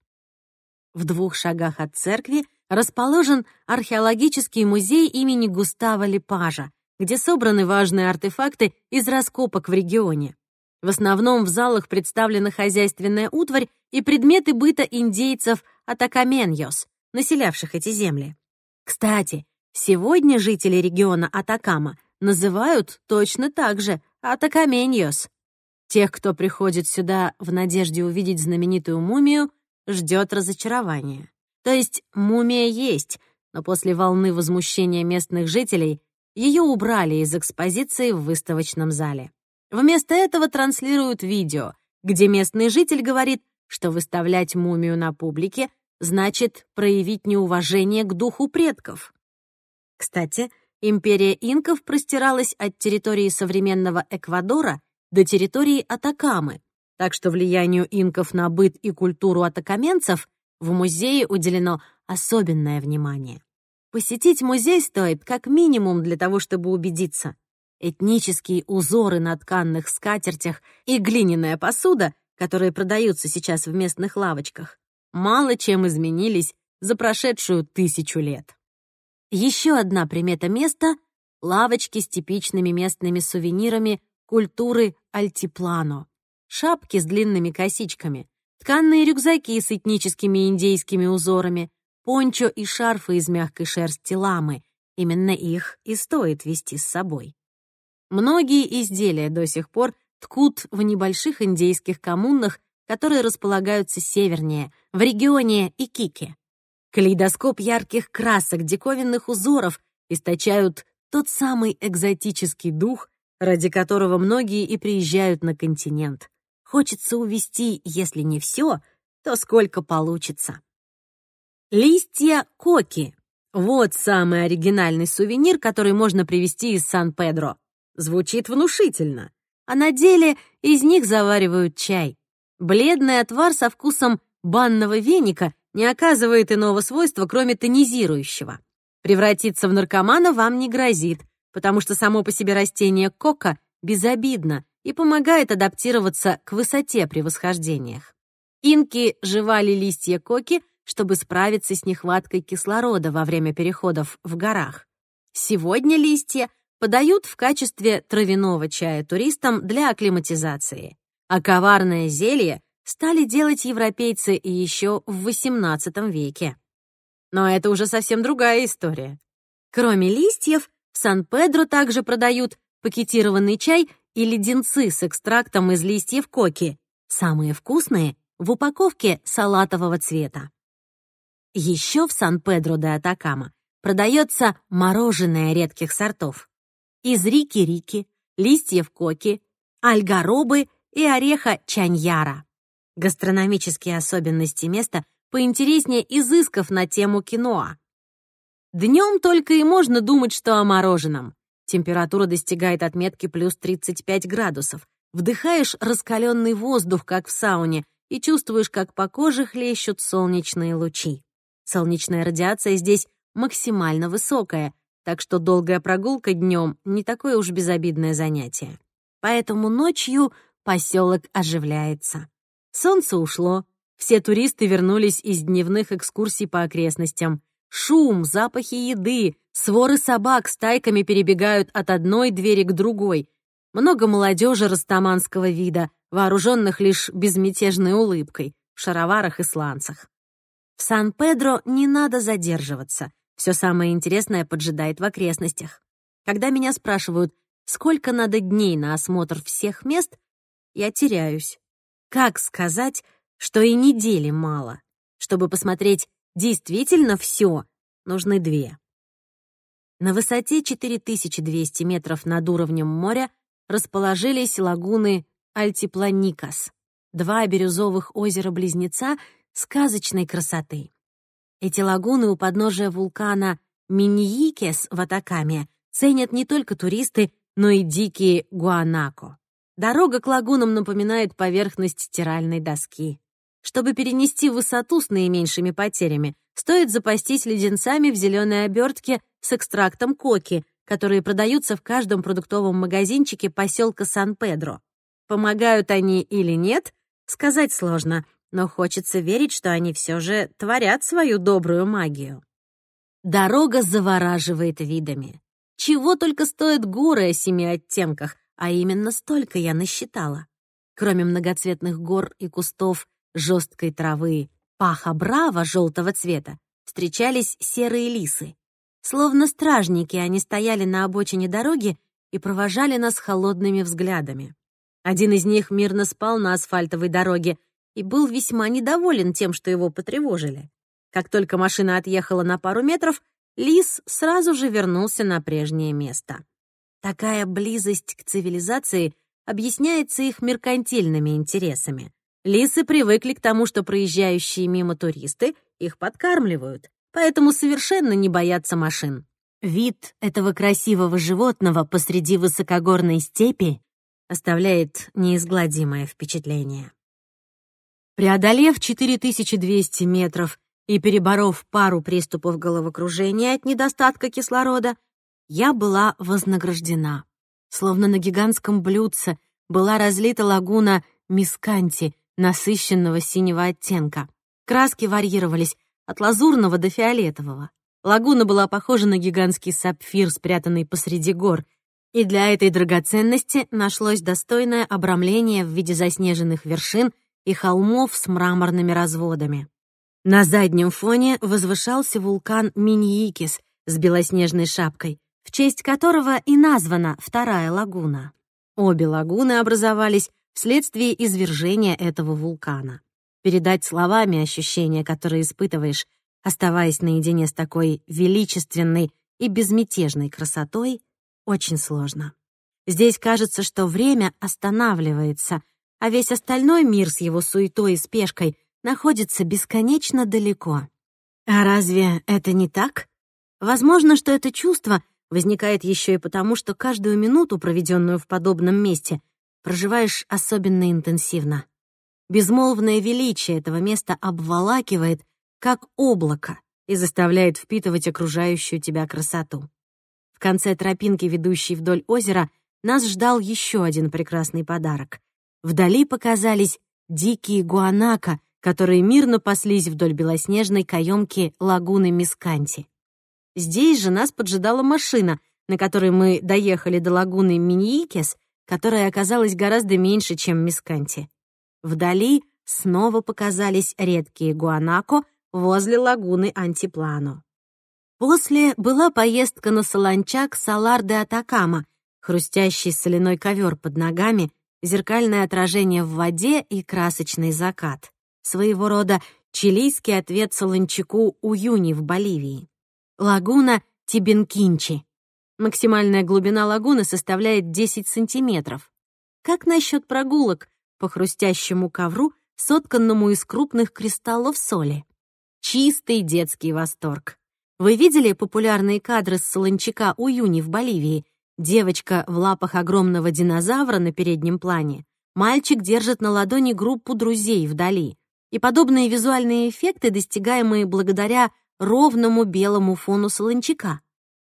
В двух шагах от церкви расположен археологический музей имени Густаво Лепажа, где собраны важные артефакты из раскопок в регионе. В основном в залах представлена хозяйственная утварь и предметы быта индейцев атакаменьос, населявших эти земли. Кстати, сегодня жители региона Атакама называют точно так же атакаменьос. Тех, кто приходит сюда в надежде увидеть знаменитую мумию, ждет разочарование. То есть мумия есть, но после волны возмущения местных жителей ее убрали из экспозиции в выставочном зале. Вместо этого транслируют видео, где местный житель говорит, что выставлять мумию на публике значит проявить неуважение к духу предков. Кстати, империя инков простиралась от территории современного Эквадора до территории Атакамы, так что влиянию инков на быт и культуру атакаменцев в музее уделено особенное внимание. Посетить музей стоит как минимум для того, чтобы убедиться. Этнические узоры на тканных скатертях и глиняная посуда, которые продаются сейчас в местных лавочках, мало чем изменились за прошедшую тысячу лет. Еще одна примета места — лавочки с типичными местными сувенирами культуры альтиплано. Шапки с длинными косичками, тканные рюкзаки с этническими индейскими узорами, пончо и шарфы из мягкой шерсти ламы. Именно их и стоит везти с собой. Многие изделия до сих пор ткут в небольших индейских коммунах, которые располагаются севернее, в регионе Икике. Калейдоскоп ярких красок, диковинных узоров источают тот самый экзотический дух, ради которого многие и приезжают на континент. Хочется увезти, если не все, то сколько получится. Листья коки — вот самый оригинальный сувенир, который можно привезти из Сан-Педро. Звучит внушительно, а на деле из них заваривают чай. Бледный отвар со вкусом банного веника не оказывает иного свойства, кроме тонизирующего. Превратиться в наркомана вам не грозит, потому что само по себе растение кока безобидно и помогает адаптироваться к высоте при восхождениях. Инки жевали листья коки, чтобы справиться с нехваткой кислорода во время переходов в горах. Сегодня листья подают в качестве травяного чая туристам для акклиматизации, а коварное зелье стали делать европейцы и еще в восемнадцатом веке. Но это уже совсем другая история. Кроме листьев, в Сан-Педро также продают пакетированный чай и леденцы с экстрактом из листьев коки, самые вкусные в упаковке салатового цвета. Еще в Сан-Педро-де-Атакама продается мороженое редких сортов. Из рики-рики, листьев коки, альгаробы и ореха чаньяра. Гастрономические особенности места поинтереснее изысков на тему киноа. Днем только и можно думать, что о мороженом. Температура достигает отметки плюс тридцать пять градусов. Вдыхаешь раскаленный воздух, как в сауне, и чувствуешь, как по коже хлещут солнечные лучи. Солнечная радиация здесь максимально высокая, так что долгая прогулка днем не такое уж безобидное занятие. Поэтому ночью поселок оживляется. Солнце ушло, все туристы вернулись из дневных экскурсий по окрестностям. Шум, запахи еды, своры собак стайками перебегают от одной двери к другой. Много молодежи растаманского вида, вооруженных лишь безмятежной улыбкой, в шароварах и сланцах. В Сан-Педро не надо задерживаться. Все самое интересное поджидает в окрестностях. Когда меня спрашивают, сколько надо дней на осмотр всех мест, я теряюсь. Как сказать, что и недели мало? Чтобы посмотреть действительно все, нужны две. На высоте четыре тысячи двести метров над уровнем моря расположились лагуны Альтипланикас, два бирюзовых озера-близнеца сказочной красоты. Эти лагуны у подножия вулкана Миньикес в Атакаме ценят не только туристы, но и дикие гуанако. Дорога к лагунам напоминает поверхность стиральной доски. Чтобы перенести высоту с наименьшими потерями, стоит запастись леденцами в зеленой обертке с экстрактом коки, которые продаются в каждом продуктовом магазинчике поселка Сан-Педро. Помогают они или нет, сказать сложно, но хочется верить, что они все же творят свою добрую магию. Дорога завораживает видами. Чего только стоят горы о семи оттенках, а именно столько я насчитала. Кроме многоцветных гор и кустов жесткой травы паха-браво желтого цвета, встречались серые лисы. Словно стражники, они стояли на обочине дороги и провожали нас холодными взглядами. Один из них мирно спал на асфальтовой дороге и был весьма недоволен тем, что его потревожили. Как только машина отъехала на пару метров, лис сразу же вернулся на прежнее место. Такая близость к цивилизации объясняется их меркантильными интересами. Лисы привыкли к тому, что проезжающие мимо туристы их подкармливают, поэтому совершенно не боятся машин. Вид этого красивого животного посреди высокогорной степи оставляет неизгладимое впечатление. Преодолев четыре тысячи двести метров и переборов пару приступов головокружения от недостатка кислорода, я была вознаграждена. Словно на гигантском блюдце была разлита лагуна Мисканти, насыщенного синего оттенка. Краски варьировались от лазурного до фиолетового. Лагуна была похожа на гигантский сапфир, спрятанный посреди гор, и для этой драгоценности нашлось достойное обрамление в виде заснеженных вершин и холмов с мраморными разводами. На заднем фоне возвышался вулкан Миньикес с белоснежной шапкой, в честь которого и названа вторая лагуна. Обе лагуны образовались вследствие извержения этого вулкана. Передать словами ощущения, которые испытываешь, оставаясь наедине с такой величественной и безмятежной красотой, очень сложно. Здесь кажется, что время останавливается, а весь остальной мир с его суетой и спешкой находится бесконечно далеко. А разве это не так? Возможно, что это чувство возникает еще и потому, что каждую минуту, проведенную в подобном месте, проживаешь особенно интенсивно. Безмолвное величие этого места обволакивает, как облако, и заставляет впитывать окружающую тебя красоту. В конце тропинки, ведущей вдоль озера, нас ждал еще один прекрасный подарок. Вдали показались дикие гуанако, которые мирно паслись вдоль белоснежной каемки лагуны Мисканти. Здесь же нас поджидала машина, на которой мы доехали до лагуны Миньикес, которая оказалась гораздо меньше, чем Мисканти. Вдали снова показались редкие гуанако, возле лагуны Антиплано. После была поездка на солончак Салар-де-Атакама, хрустящий соляной ковер под ногами, зеркальное отражение в воде и красочный закат. Своего рода чилийский ответ солончаку Уюни в Боливии. Лагуна Тибинкинчи. Максимальная глубина лагуны составляет десять сантиметров. Как насчет прогулок по хрустящему ковру, сотканному из крупных кристаллов соли? Чистый детский восторг. Вы видели популярные кадры с солончака Уюни в Боливии? Девочка в лапах огромного динозавра на переднем плане. Мальчик держит на ладони группу друзей вдали. И подобные визуальные эффекты, достигаемые благодаря ровному белому фону солончака.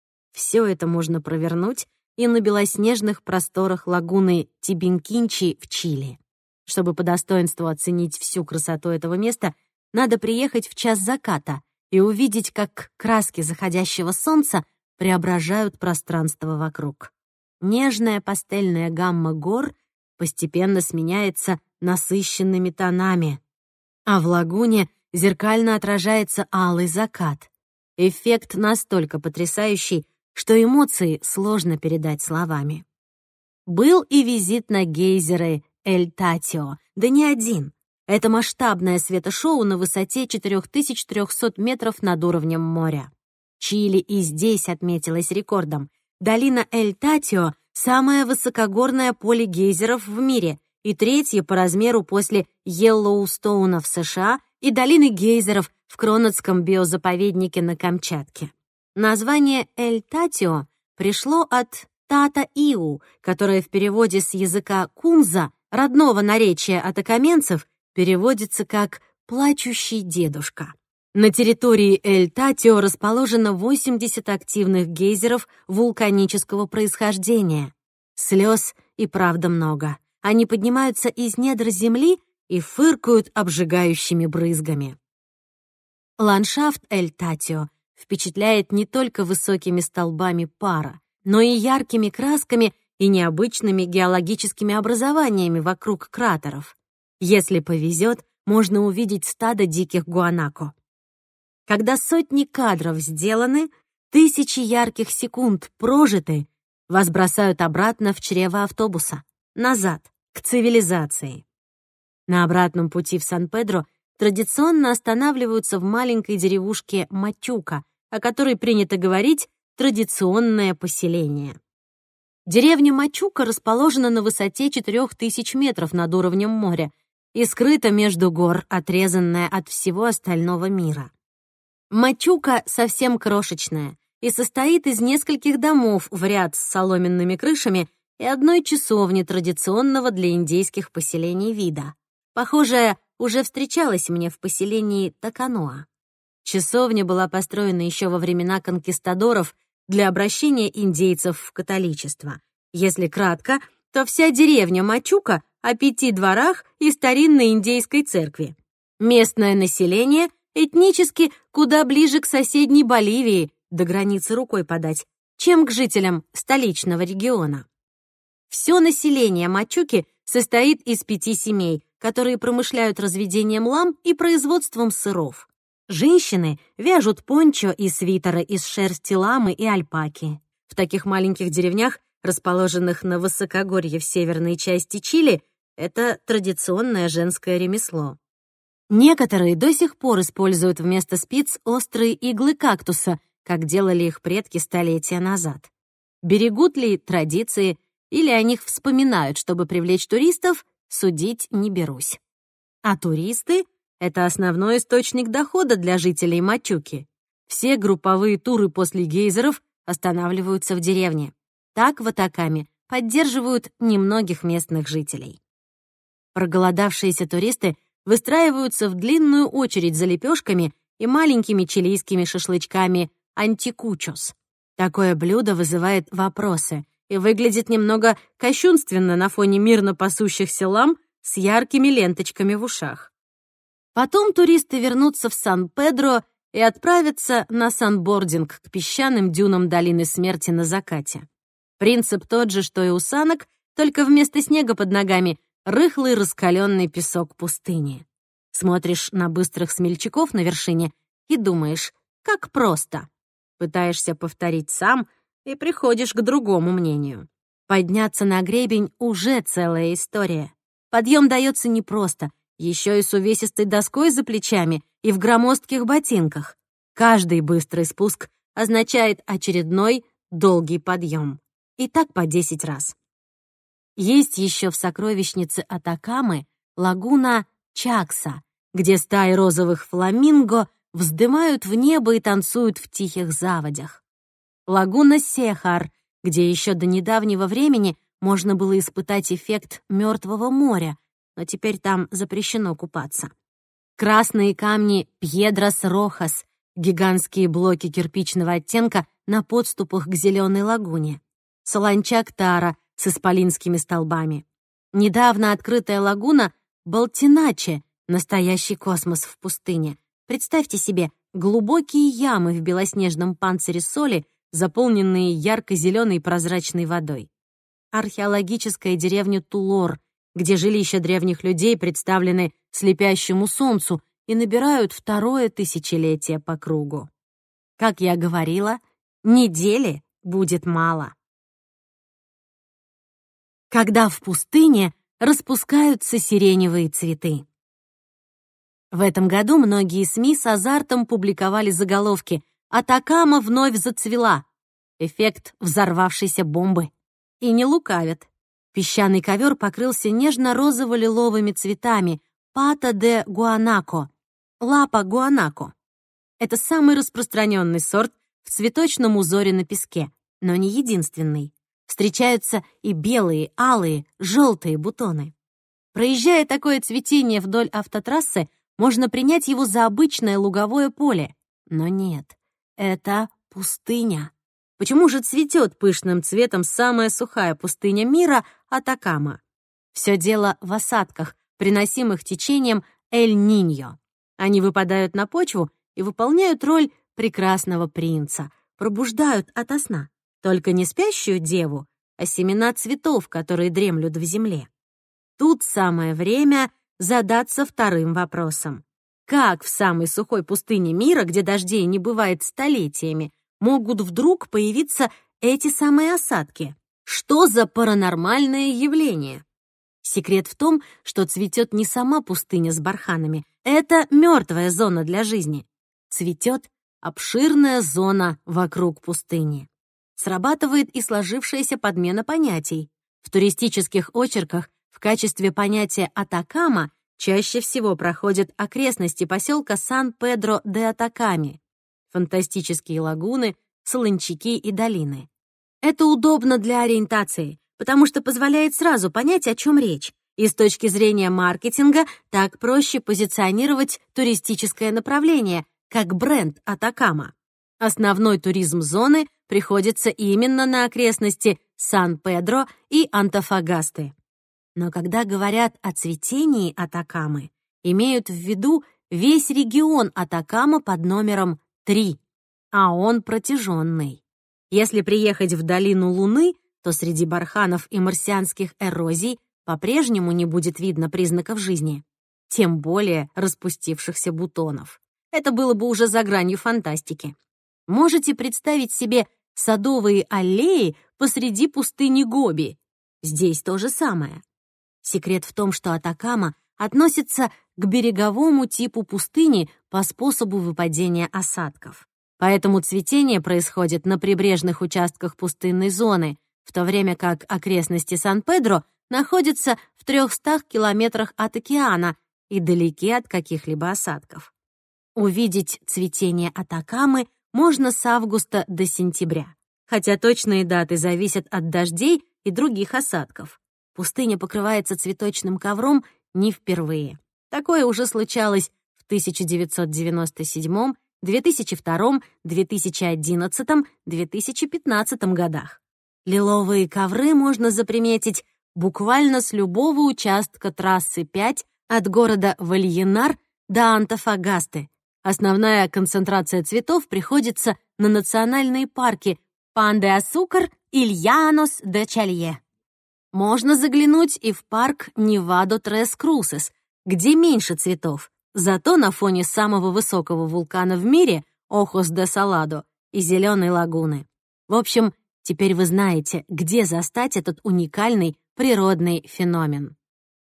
Все это можно провернуть и на белоснежных просторах лагуны Тибинкинчи в Чили. Чтобы по достоинству оценить всю красоту этого места, надо приехать в час заката и увидеть, как краски заходящего солнца преображают пространство вокруг. Нежная пастельная гамма гор постепенно сменяется насыщенными тонами, а в лагуне зеркально отражается алый закат. Эффект настолько потрясающий, что эмоции сложно передать словами. Был и визит на гейзеры Эль-Татио, да не один. Это масштабное светошоу на высоте четыре тысячи триста метров над уровнем моря. Чили и здесь отметилась рекордом. Долина Эль-Татио — самое высокогорное поле гейзеров в мире и третье по размеру после Йеллоустоуна в США и долины гейзеров в Кронотском биозаповеднике на Камчатке. Название Эль-Татио пришло от Тата-Иу, которое в переводе с языка кунза, родного наречия атакаменцев, переводится как «плачущий дедушка». На территории Эль-Татио расположено восемьдесят активных гейзеров вулканического происхождения. Слез и правда много. Они поднимаются из недр земли и фыркают обжигающими брызгами. Ландшафт Эль-Татио впечатляет не только высокими столбами пара, но и яркими красками и необычными геологическими образованиями вокруг кратеров. Если повезет, можно увидеть стадо диких гуанако. Когда сотни кадров сделаны, тысячи ярких секунд прожиты, вас бросают обратно в чрево автобуса, назад, к цивилизации. На обратном пути в Сан-Педро традиционно останавливаются в маленькой деревушке Мачука, о которой принято говорить «традиционное поселение». Деревня Мачука расположена на высоте четырех тысяч метров над уровнем моря и скрыта между гор, отрезанная от всего остального мира. Мачука совсем крошечная и состоит из нескольких домов в ряд с соломенными крышами и одной часовни традиционного для индейских поселений вида. Похожая уже встречалась мне в поселении Таканоа. Часовня была построена еще во времена конкистадоров для обращения индейцев в католичество. Если кратко, то вся деревня Мачука о пяти дворах и старинной индейской церкви. Местное население этнически куда ближе к соседней Боливии, до границы рукой подать, чем к жителям столичного региона. Все население Мачуки состоит из пяти семей, которые промышляют разведением лам и производством сыров. Женщины вяжут пончо и свитеры из шерсти ламы и альпаки. В таких маленьких деревнях, расположенных на высокогорье в северной части Чили, это традиционное женское ремесло. Некоторые до сих пор используют вместо спиц острые иглы кактуса, как делали их предки столетия назад. Берегут ли традиции или о них вспоминают, чтобы привлечь туристов, судить не берусь. А туристы — это основной источник дохода для жителей Мачуки. Все групповые туры после гейзеров останавливаются в деревне. Так в Атакаме поддерживают немногих местных жителей. Проголодавшиеся туристы выстраиваются в длинную очередь за лепешками и маленькими чилийскими шашлычками антикучос. Такое блюдо вызывает вопросы и выглядит немного кощунственно на фоне мирно пасущихся лам с яркими ленточками в ушах. Потом туристы вернутся в Сан-Педро и отправятся на санбординг к песчаным дюнам долины смерти на закате. Принцип тот же, что и у санок, только вместо снега под ногами рыхлый раскаленный песок пустыни. Смотришь на быстрых смельчаков на вершине и думаешь, как просто. Пытаешься повторить сам и приходишь к другому мнению. Подняться на гребень уже целая история. Подъем дается непросто, еще и с увесистой доской за плечами и в громоздких ботинках. Каждый быстрый спуск означает очередной долгий подъем. И так по десять раз. Есть еще в сокровищнице Атакамы лагуна Чакса, где стаи розовых фламинго вздымают в небо и танцуют в тихих заводях. Лагуна Сехар, где еще до недавнего времени можно было испытать эффект Мертвого моря, но теперь там запрещено купаться. Красные камни Пьедрас Рохас, гигантские блоки кирпичного оттенка на подступах к зеленой лагуне. Солончак Тара с исполинскими столбами. Недавно открытая лагуна Балтиначе, настоящий космос в пустыне. Представьте себе глубокие ямы в белоснежном панцире соли, заполненные ярко-зеленой прозрачной водой. Археологическая деревня Тулор, где жилища древних людей представлены слепящему солнцу и набирают второе тысячелетие по кругу. Как я говорила, недели будет мало. Когда в пустыне распускаются сиреневые цветы. В этом году многие СМИ с азартом публиковали заголовки «Атакама вновь зацвела». Эффект взорвавшейся бомбы. И не лукавят. Песчаный ковер покрылся нежно-розово-лиловыми цветами пата де гуанако, лапа гуанако. Это самый распространенный сорт в цветочном узоре на песке, но не единственный. Встречаются и белые, алые, желтые бутоны. Проезжая такое цветение вдоль автотрассы, можно принять его за обычное луговое поле. Но нет, это пустыня. Почему же цветет пышным цветом самая сухая пустыня мира — Атакама? Все дело в осадках, приносимых течением Эль-Ниньо. Они выпадают на почву и выполняют роль прекрасного принца, пробуждают ото сна. Только не спящую деву, а семена цветов, которые дремлют в земле. Тут самое время задаться вторым вопросом. Как в самой сухой пустыне мира, где дождей не бывает столетиями, могут вдруг появиться эти самые осадки? Что за паранормальное явление? Секрет в том, что цветет не сама пустыня с барханами. Это мертвая зона для жизни. Цветет обширная зона вокруг пустыни. Срабатывает и сложившаяся подмена понятий. В туристических очерках в качестве понятия Атакама чаще всего проходят окрестности поселка Сан-Педро-де-Атакаме, фантастические лагуны, солончаки и долины. Это удобно для ориентации, потому что позволяет сразу понять, о чем речь. И с точки зрения маркетинга так проще позиционировать туристическое направление, как бренд Атакама. Основной туризм зоны приходится именно на окрестности Сан-Педро и Антофагасты. Но когда говорят о цветении Атакамы, имеют в виду весь регион Атакама под номером три, а он протяженный. Если приехать в долину Луны, то среди барханов и марсианских эрозий по-прежнему не будет видно признаков жизни, тем более распустившихся бутонов. Это было бы уже за гранью фантастики. Можете представить себе садовые аллеи посреди пустыни Гоби? Здесь то же самое. Секрет в том, что Атакама относится к береговому типу пустыни по способу выпадения осадков. Поэтому цветение происходит на прибрежных участках пустынной зоны, в то время как окрестности Сан-Педро находятся в трехстах километрах от океана и далеки от каких-либо осадков. Увидеть цветение Атакамы можно с августа до сентября, хотя точные даты зависят от дождей и других осадков. Пустыня покрывается цветочным ковром не впервые. Такое уже случалось в тысяча девятьсот девяносто седьмом, две тысячи втором, две тысячи одиннадцатом, две тысячи пятнадцатом годах. Лиловые ковры можно заприметить буквально с любого участка трассы пять от города Вальенар до Антофагасты. Основная концентрация цветов приходится на национальные парки Пан-де-Асукар и Льянос-де-Чалье. Можно заглянуть и в парк Невадо-Трес-Крусес, где меньше цветов, Зато на фоне самого высокого вулкана в мире, Охос де Саладо, и зеленой лагуны. В общем, теперь вы знаете, где застать этот уникальный природный феномен.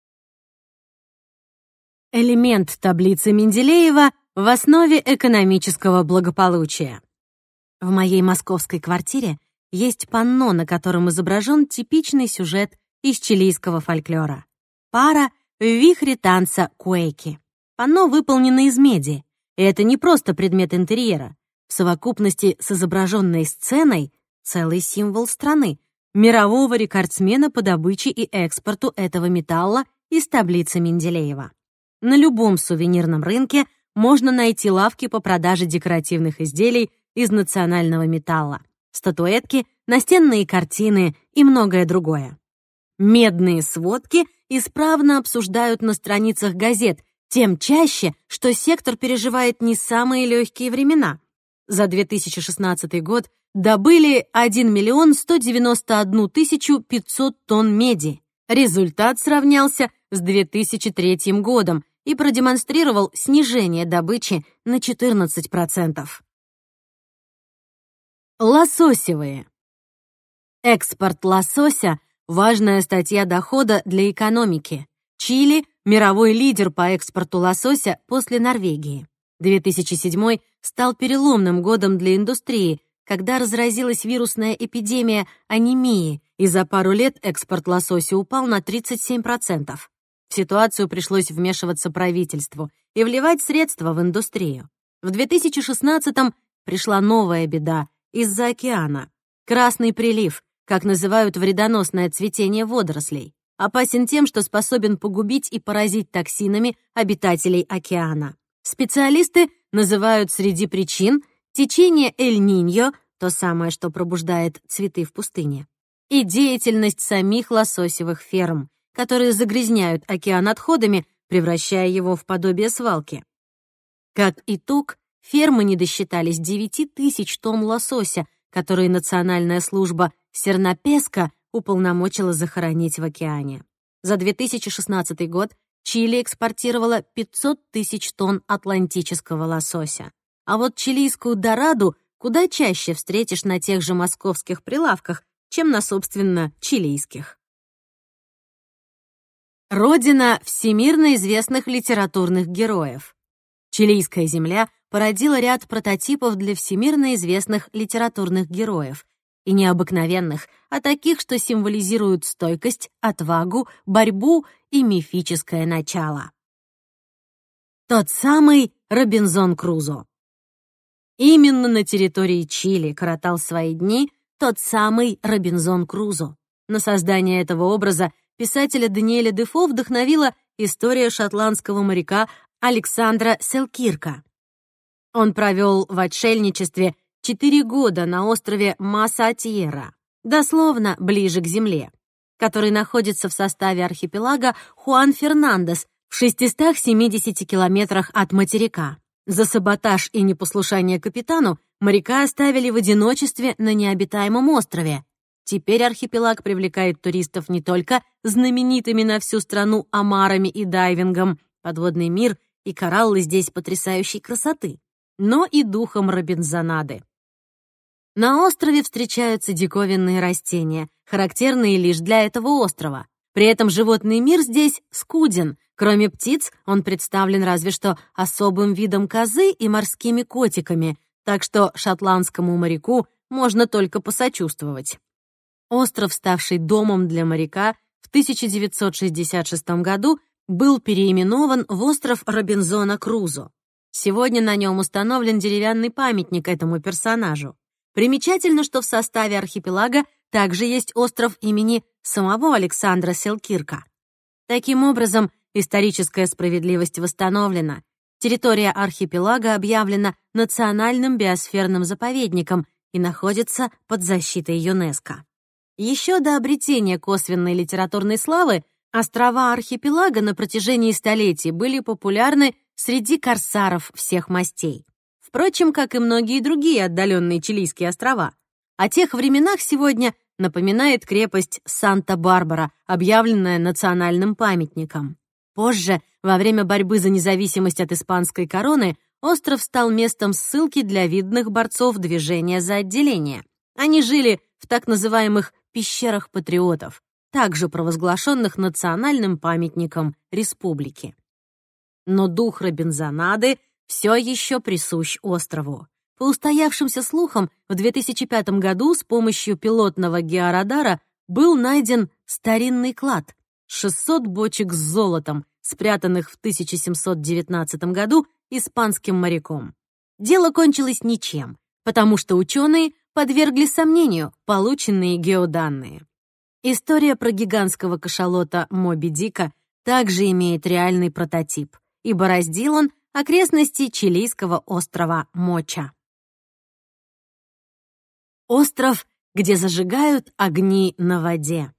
Элемент таблицы Менделеева в основе экономического благополучия. В моей московской квартире есть панно, на котором изображен типичный сюжет из чилийского фольклора. Пара в вихре танца куэки. Панно выполнено из меди, и это не просто предмет интерьера. В совокупности с изображенной сценой целый символ страны, мирового рекордсмена по добыче и экспорту этого металла из таблицы Менделеева. На любом сувенирном рынке можно найти лавки по продаже декоративных изделий из национального металла, статуэтки, настенные картины и многое другое. Медные сводки исправно обсуждают на страницах газет, тем чаще, что сектор переживает не самые легкие времена. За две тысячи шестнадцатый год добыли один миллион сто девяносто одну тысячу пятьсот тонн меди. Результат сравнялся с две тысячи третьим годом и продемонстрировал снижение добычи на четырнадцать процентов. Лососевые. Экспорт лосося – важная статья дохода для экономики. Чили – мировой лидер по экспорту лосося после Норвегии. две тысячи седьмой стал переломным годом для индустрии, когда разразилась вирусная эпидемия анемии, и за пару лет экспорт лосося упал на тридцать семь процентов. В ситуацию пришлось вмешиваться правительству и вливать средства в индустрию. В две тысячи шестнадцатом пришла новая беда из-за океана. Красный прилив, как называют вредоносное цветение водорослей, опасен тем, что способен погубить и поразить токсинами обитателей океана. Специалисты называют среди причин течение Эль-Ниньо, то самое, что пробуждает цветы в пустыне, и деятельность самих лососевых ферм, которые загрязняют океан отходами, превращая его в подобие свалки. Как итог, фермы не досчитались девяти тысяч тонн лосося, которые Национальная служба Сернопеска уполномочила захоронить в океане. За две тысячи шестнадцатый год Чили экспортировала пятьсот тысяч тонн атлантического лосося. А вот чилийскую дораду куда чаще встретишь на тех же московских прилавках, чем на, собственно, чилийских. Родина всемирно известных литературных героев. Чилийская земля породила ряд прототипов для всемирно известных литературных героев. И необыкновенных, а таких, что символизируют стойкость, отвагу, борьбу и мифическое начало. Тот самый Робинзон Крузо. Именно на территории Чили коротал свои дни тот самый Робинзон Крузо. На создание этого образа писателя Даниэля Дефо вдохновила история шотландского моряка Александра Селкирка. Он провел в отшельничестве четыре года на острове Маса-Тьерра, дословно ближе к земле, который находится в составе архипелага Хуан-Фернандес в шестистах семидесяти километрах от материка. За саботаж и непослушание капитану моряка оставили в одиночестве на необитаемом острове. Теперь архипелаг привлекает туристов не только знаменитыми на всю страну омарами и дайвингом, подводный мир и кораллы здесь потрясающей красоты, но и духом робинзонады. На острове встречаются диковинные растения, характерные лишь для этого острова. При этом животный мир здесь скуден. Кроме птиц, он представлен разве что особым видом козы и морскими котиками, так что шотландскому моряку можно только посочувствовать. Остров, ставший домом для моряка, в тысяча девятьсот шестьдесят шестом году был переименован в остров Робинзона Крузо. Сегодня на нем установлен деревянный памятник этому персонажу. Примечательно, что в составе архипелага также есть остров имени самого Александра Селкирка. Таким образом, историческая справедливость восстановлена. Территория архипелага объявлена национальным биосферным заповедником и находится под защитой ЮНЕСКО. Еще до обретения косвенной литературной славы острова архипелага на протяжении столетий были популярны среди корсаров всех мастей. Впрочем, как и многие другие отдаленные чилийские острова. О тех временах сегодня напоминает крепость Санта-Барбара, объявленная национальным памятником. Позже, Во время борьбы за независимость от испанской короны остров стал местом ссылки для видных борцов движения за отделение. Они жили в так называемых «пещерах патриотов», также провозглашенных национальным памятником республики. Но дух Робинзонады все еще присущ острову. По устоявшимся слухам, в две тысячи пятом году с помощью пилотного георадара был найден старинный клад — шестьсот бочек с золотом, спрятанных в тысяча семьсот девятнадцатом году испанским моряком. Дело кончилось ничем, потому что ученые подвергли сомнению полученные геоданные. История про гигантского кашалота Моби Дика также имеет реальный прототип, и бороздил он окрестности чилийского острова Моча. Остров, где зажигают огни на воде.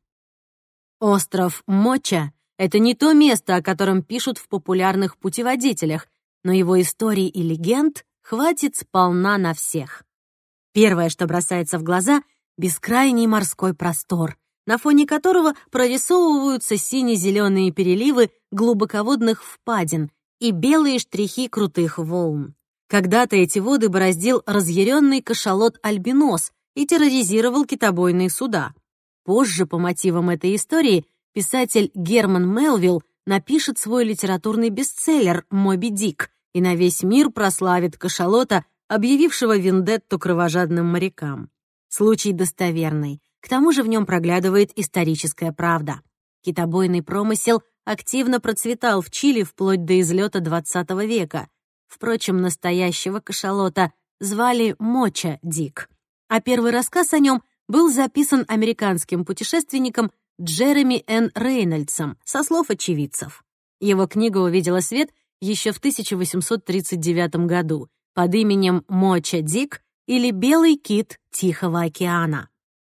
Остров Моча — это не то место, о котором пишут в популярных путеводителях, но его историй и легенд хватит сполна на всех. Первое, что бросается в глаза — бескрайний морской простор, на фоне которого прорисовываются сине-зеленые переливы глубоководных впадин и белые штрихи крутых волн. Когда-то эти воды бороздил разъяренный кашалот-альбинос и терроризировал китобойные суда. Позже, по мотивам этой истории, писатель Герман Мелвилл напишет свой литературный бестселлер «Моби Дик» и на весь мир прославит кашалота, объявившего вендетту кровожадным морякам. Случай достоверный. К тому же в нем проглядывает историческая правда. Китобойный промысел активно процветал в Чили вплоть до излета двадцатого века. Впрочем, настоящего кашалота звали Моча Дик, а первый рассказ о нем был записан американским путешественником Джереми Н. Рейнольдсом со слов очевидцев. Его книга увидела свет еще в тысяча восемьсот тридцать девятом году под именем Моча Дик или Белый кит Тихого океана.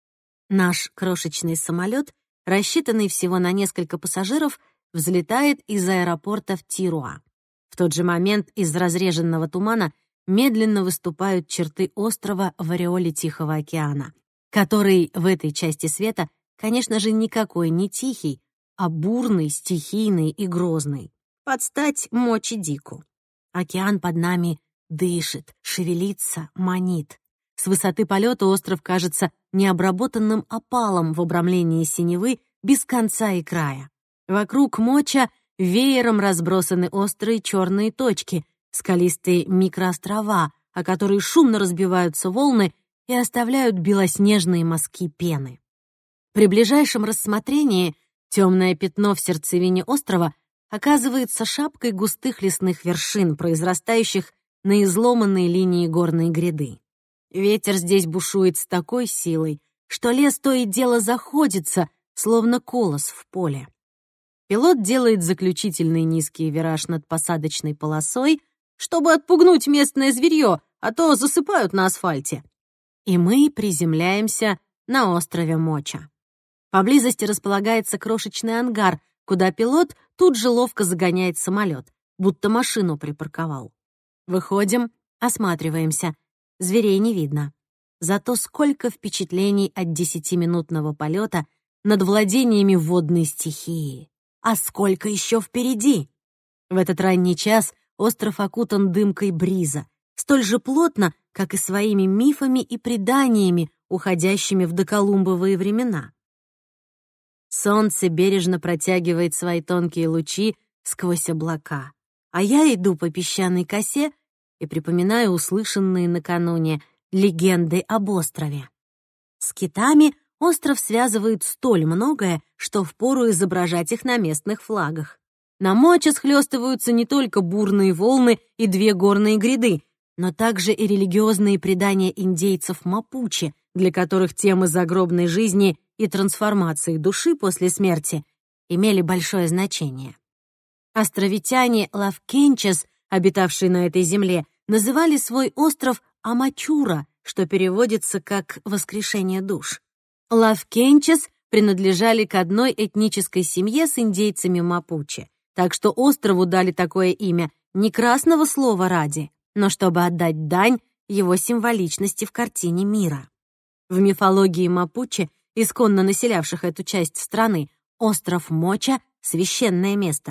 Наш крошечный самолет, рассчитанный всего на несколько пассажиров, взлетает из аэропорта в Тируа. В тот же момент из разреженного тумана медленно выступают черты острова в ореоле Тихого океана, который в этой части света, конечно же, никакой не тихий, а бурный, стихийный и грозный. Под стать Мочи Дику. Океан под нами дышит, шевелится, манит. С высоты полета остров кажется необработанным опалом в обрамлении синевы без конца и края. Вокруг Моча веером разбросаны острые черные точки, скалистые микроострова, о которые шумно разбиваются волны и оставляют белоснежные мазки пены. При ближайшем рассмотрении темное пятно в сердцевине острова оказывается шапкой густых лесных вершин, произрастающих на изломанной линии горной гряды. Ветер здесь бушует с такой силой, что лес то и дело заходится, словно колос в поле. Пилот делает заключительный низкий вираж над посадочной полосой, чтобы отпугнуть местное зверье, а то засыпают на асфальте. И мы приземляемся на острове Моча. Поблизости располагается крошечный ангар, куда пилот тут же ловко загоняет самолет, будто машину припарковал. Выходим, осматриваемся. Зверей не видно. Зато сколько впечатлений от десятиминутного полета над владениями водной стихии. А сколько еще впереди? В этот ранний час остров окутан дымкой бриза, столь же плотно, как и своими мифами и преданиями, уходящими в доколумбовые времена. Солнце бережно протягивает свои тонкие лучи сквозь облака, а я иду по песчаной косе и припоминаю услышанные накануне легенды об острове. С китами остров связывает столь многое, что впору изображать их на местных флагах. На Моче схлёстываются не только бурные волны и две горные гряды, но также и религиозные предания индейцев Мапуче, для которых темы загробной жизни и трансформации души после смерти имели большое значение. Островитяне Лавкенчес, обитавшие на этой земле, называли свой остров Амачура, что переводится как «воскрешение душ». Лавкенчес принадлежали к одной этнической семье с индейцами Мапуче, так что острову дали такое имя не красного слова ради, но чтобы отдать дань его символичности в картине мира. В мифологии Мапуче, исконно населявших эту часть страны, остров Моча — священное место.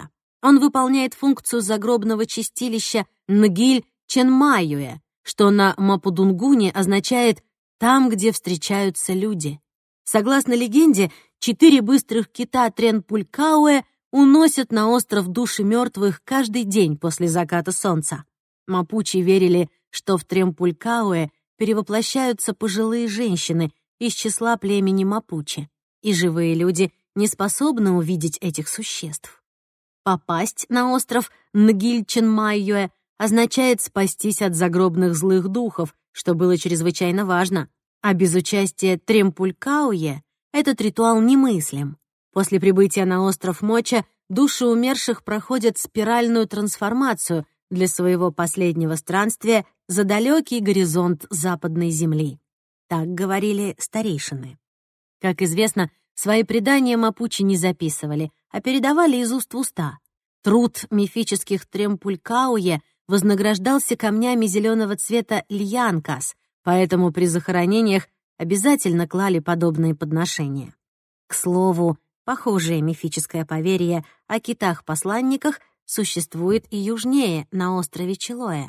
Он выполняет функцию загробного чистилища Нгиль-Ченмайюэ, что на мапудунгуне означает «там, где встречаются люди». Согласно легенде, четыре быстрых кита Тренпулькауэ уносят на остров души мертвых каждый день после заката солнца. Мапучи верили, что в Тренпулькауэ перевоплощаются пожилые женщины из числа племени Мапучи, и живые люди не способны увидеть этих существ. Попасть на остров Нгиль-Ченмайюэ означает спастись от загробных злых духов, что было чрезвычайно важно, а без участия Тренпулькауэ этот ритуал немыслим. После прибытия на остров Моча души умерших проходят спиральную трансформацию для своего последнего странствия за далекий горизонт западной земли. Так говорили старейшины. Как известно, свои предания мапучи не записывали, а передавали из уст в уста. Труд мифических Тренпулькауэ вознаграждался камнями зеленого цвета льянкас, поэтому при захоронениях обязательно клали подобные подношения. К слову, похожее мифическое поверье о китах-посланниках существует и южнее, на острове Чилоэ.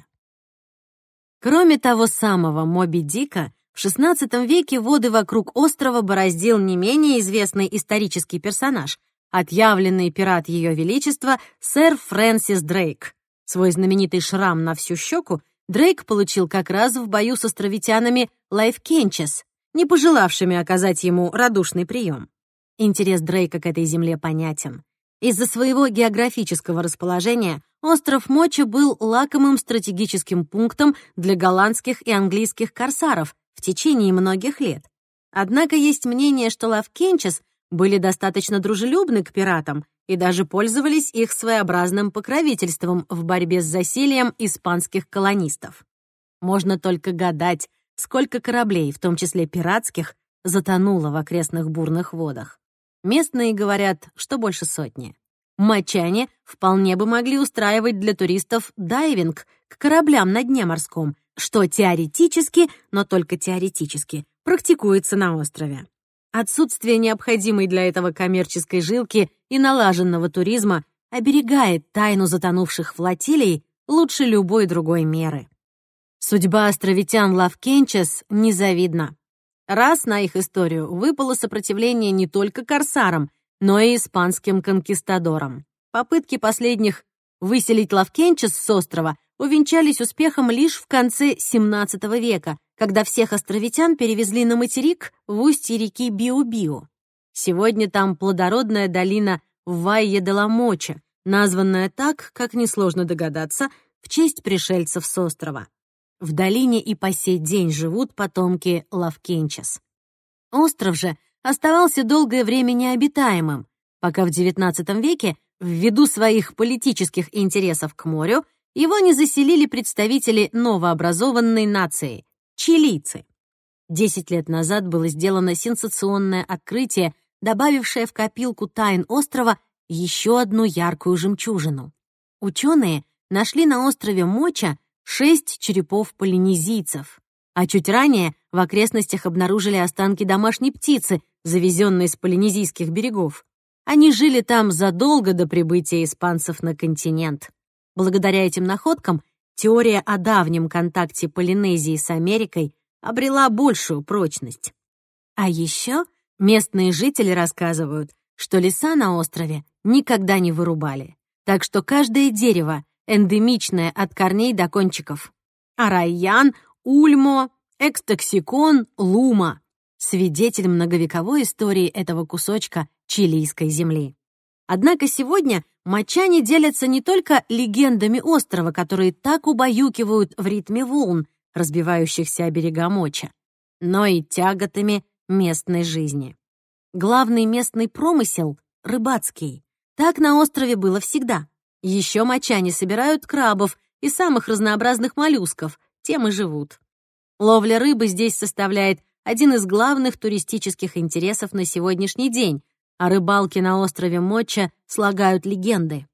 Кроме того самого Моби Дика, в шестнадцатом веке воды вокруг острова бороздил не менее известный исторический персонаж, отъявленный пират Ее Величества сэр Фрэнсис Дрейк. Свой знаменитый шрам на всю щеку Дрейк получил как раз в бою с островитянами Лайфкенчес, не пожелавшими оказать ему радушный прием. Интерес Дрейка к этой земле понятен. Из-за своего географического расположения остров Моча был лакомым стратегическим пунктом для голландских и английских корсаров в течение многих лет. Однако есть мнение, что Лайфкенчес были достаточно дружелюбны к пиратам и даже пользовались их своеобразным покровительством в борьбе с засильем испанских колонистов. Можно только гадать, сколько кораблей, в том числе пиратских, затонуло в окрестных бурных водах. Местные говорят, что больше сотни. Мочане вполне бы могли устраивать для туристов дайвинг к кораблям на дне морском, что теоретически, но только теоретически, практикуется на острове. Отсутствие необходимой для этого коммерческой жилки и налаженного туризма оберегает тайну затонувших флотилий лучше любой другой меры. Судьба островитян Лайфкенчес незавидна. Раз на их историю выпало сопротивление не только корсарам, но и испанским конкистадорам. Попытки последних выселить Лайфкенчес с острова увенчались успехом лишь в конце семнадцатого века, когда всех островитян перевезли на материк в устье реки Биу-Биу. Сегодня там плодородная долина Вайе-де-ла-Моча, названная так, как несложно догадаться, в честь пришельцев с острова. В долине и по сей день живут потомки Лайфкенчес. Остров же оставался долгое время необитаемым, пока в девятнадцатом веке, ввиду своих политических интересов к морю, его не заселили представители новообразованной нации — чилийцы. Десять лет назад было сделано сенсационное открытие, добавившее в копилку тайн острова еще одну яркую жемчужину. Ученые нашли на острове Моча шесть черепов полинезийцев, а чуть ранее в окрестностях обнаружили останки домашней птицы, завезенной с полинезийских берегов. Они жили там задолго до прибытия испанцев на континент. Благодаря этим находкам теория о давнем контакте Полинезии с Америкой обрела большую прочность. А еще местные жители рассказывают, что леса на острове никогда не вырубали, так что каждое дерево эндемичное от корней до кончиков. Арайян, ульмо, экстоксикон, лума — свидетель многовековой истории этого кусочка чилийской земли. Однако сегодня мочане делятся не только легендами острова, которые так убаюкивают в ритме волн, разбивающихся о берега Моча, но и тяготами местной жизни. Главный местный промысел — рыбацкий. Так на острове было всегда. Еще мочане собирают крабов и самых разнообразных моллюсков, тем и живут. Ловля рыбы здесь составляет один из главных туристических интересов на сегодняшний день, а рыбалки на острове Моча слагают легенды.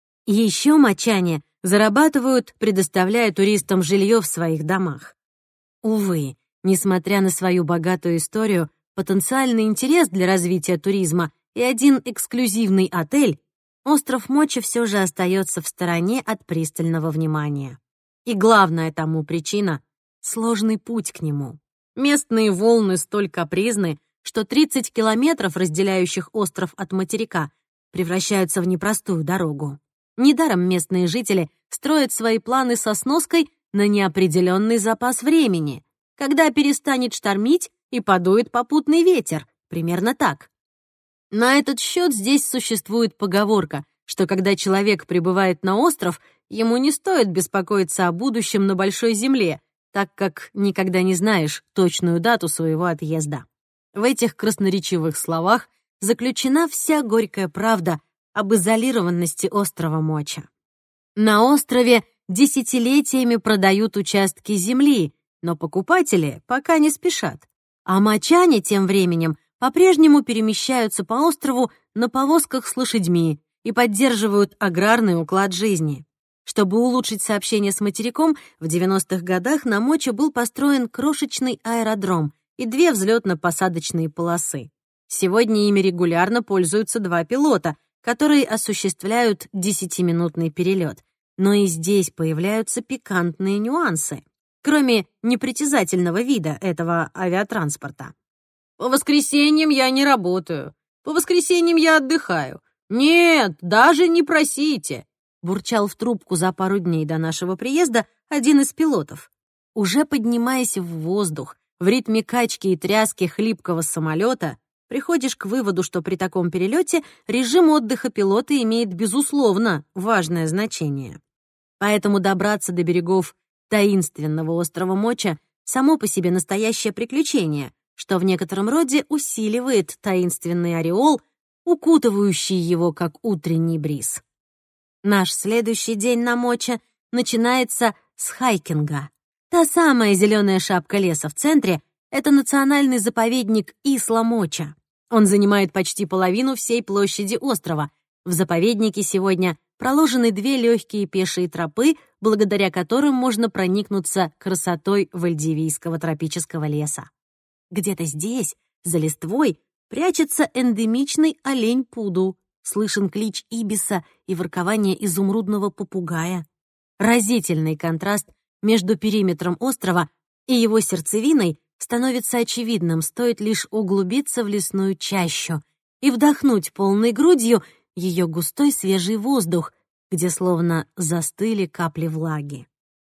Еще мочане зарабатывают, предоставляя туристам жилье в своих домах. Увы, несмотря на свою богатую историю, потенциальный интерес для развития туризма и один эксклюзивный отель, остров Моча все же остается в стороне от пристального внимания. И главная тому причина — сложный путь к нему. Местные волны столь капризны, что тридцать километров, разделяющих остров от материка, превращаются в непростую дорогу. Недаром местные жители строят свои планы со сноской на неопределенный запас времени, когда перестанет штормить и подует попутный ветер, примерно так. На этот счет здесь существует поговорка, что когда человек прибывает на остров, ему не стоит беспокоиться о будущем на большой земле, так как никогда не знаешь точную дату своего отъезда. В этих красноречивых словах заключена вся горькая правда об изолированности острова Моча. На острове десятилетиями продают участки земли, но покупатели пока не спешат. А мочане тем временем по-прежнему перемещаются по острову на повозках с лошадьми и поддерживают аграрный уклад жизни. Чтобы улучшить сообщение с материком, в девяностых годах на Моче был построен крошечный аэродром и две взлетно-посадочные полосы. Сегодня ими регулярно пользуются два пилота, которые осуществляют десятиминутный перелет. Но и здесь появляются пикантные нюансы, кроме непритязательного вида этого авиатранспорта. «По воскресеньям я не работаю. По воскресеньям я отдыхаю. Нет, даже не просите», — бурчал в трубку за пару дней до нашего приезда один из пилотов. Уже поднимаясь в воздух, в ритме качки и тряски хлипкого самолета, приходишь к выводу, что при таком перелете режим отдыха пилота имеет, безусловно, важное значение. Поэтому добраться до берегов таинственного острова Моча само по себе настоящее приключение, что в некотором роде усиливает таинственный ореол, укутывающий его, как утренний бриз. Наш следующий день на Моча начинается с хайкинга. Та самая зеленая шапка леса в центре — это национальный заповедник Исла-Моча. Он занимает почти половину всей площади острова. В заповеднике сегодня проложены две легкие пешие тропы, благодаря которым можно проникнуться красотой вальдивийского тропического леса. Где-то здесь, за листвой, прячется эндемичный олень-пуду. Слышен клич ибиса и воркование изумрудного попугая. Разительный контраст между периметром острова и его сердцевиной становится очевидным, стоит лишь углубиться в лесную чащу и вдохнуть полной грудью ее густой свежий воздух, где словно застыли капли влаги.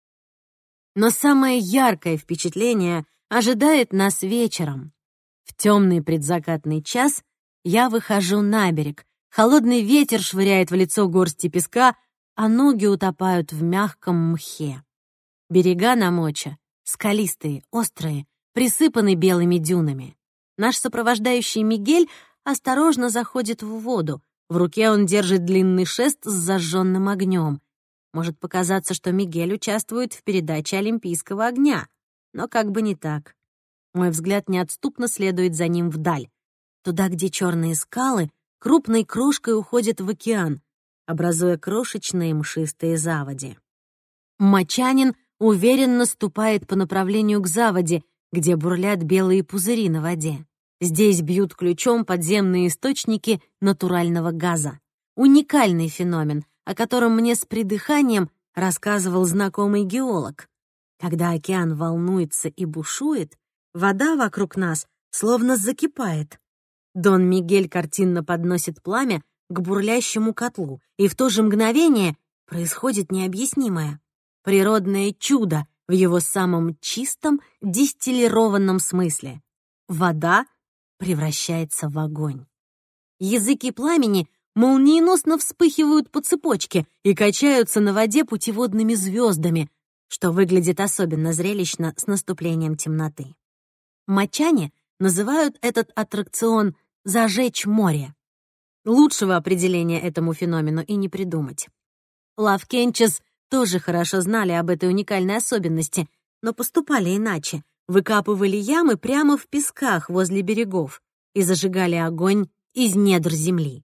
Но самое яркое впечатление ожидает нас вечером. В темный предзакатный час я выхожу на берег. Холодный ветер швыряет в лицо горсти песка, а ноги утопают в мягком мхе. Берега на Моча скалистые, острые, присыпаны белыми дюнами. Наш сопровождающий Мигель осторожно заходит в воду. В руке он держит длинный шест с зажженным огнем. Может показаться, что Мигель участвует в передаче Олимпийского огня, но как бы не так. Мой взгляд неотступно следует за ним вдаль, туда, где черные скалы крупной крошкой уходят в океан, образуя крошечные мшистые заводи. Мочанин уверенно ступает по направлению к заводе, где бурлят белые пузыри на воде. Здесь бьют ключом подземные источники натурального газа. Уникальный феномен, о котором мне с придыханием рассказывал знакомый геолог. Когда океан волнуется и бушует, вода вокруг нас словно закипает. Дон Мигель картинно подносит пламя к бурлящему котлу, и в то же мгновение происходит необъяснимое. Природное чудо в его самом чистом, дистиллированном смысле. Вода превращается в огонь. Языки пламени молниеносно вспыхивают по цепочке и качаются на воде путеводными звездами, что выглядит особенно зрелищно с наступлением темноты. Мочане называют этот аттракцион «зажечь море». Лучшего определения этому феномену и не придумать. Лавкенчес тоже хорошо знали об этой уникальной особенности, но поступали иначе. Выкапывали ямы прямо в песках возле берегов и зажигали огонь из недр земли.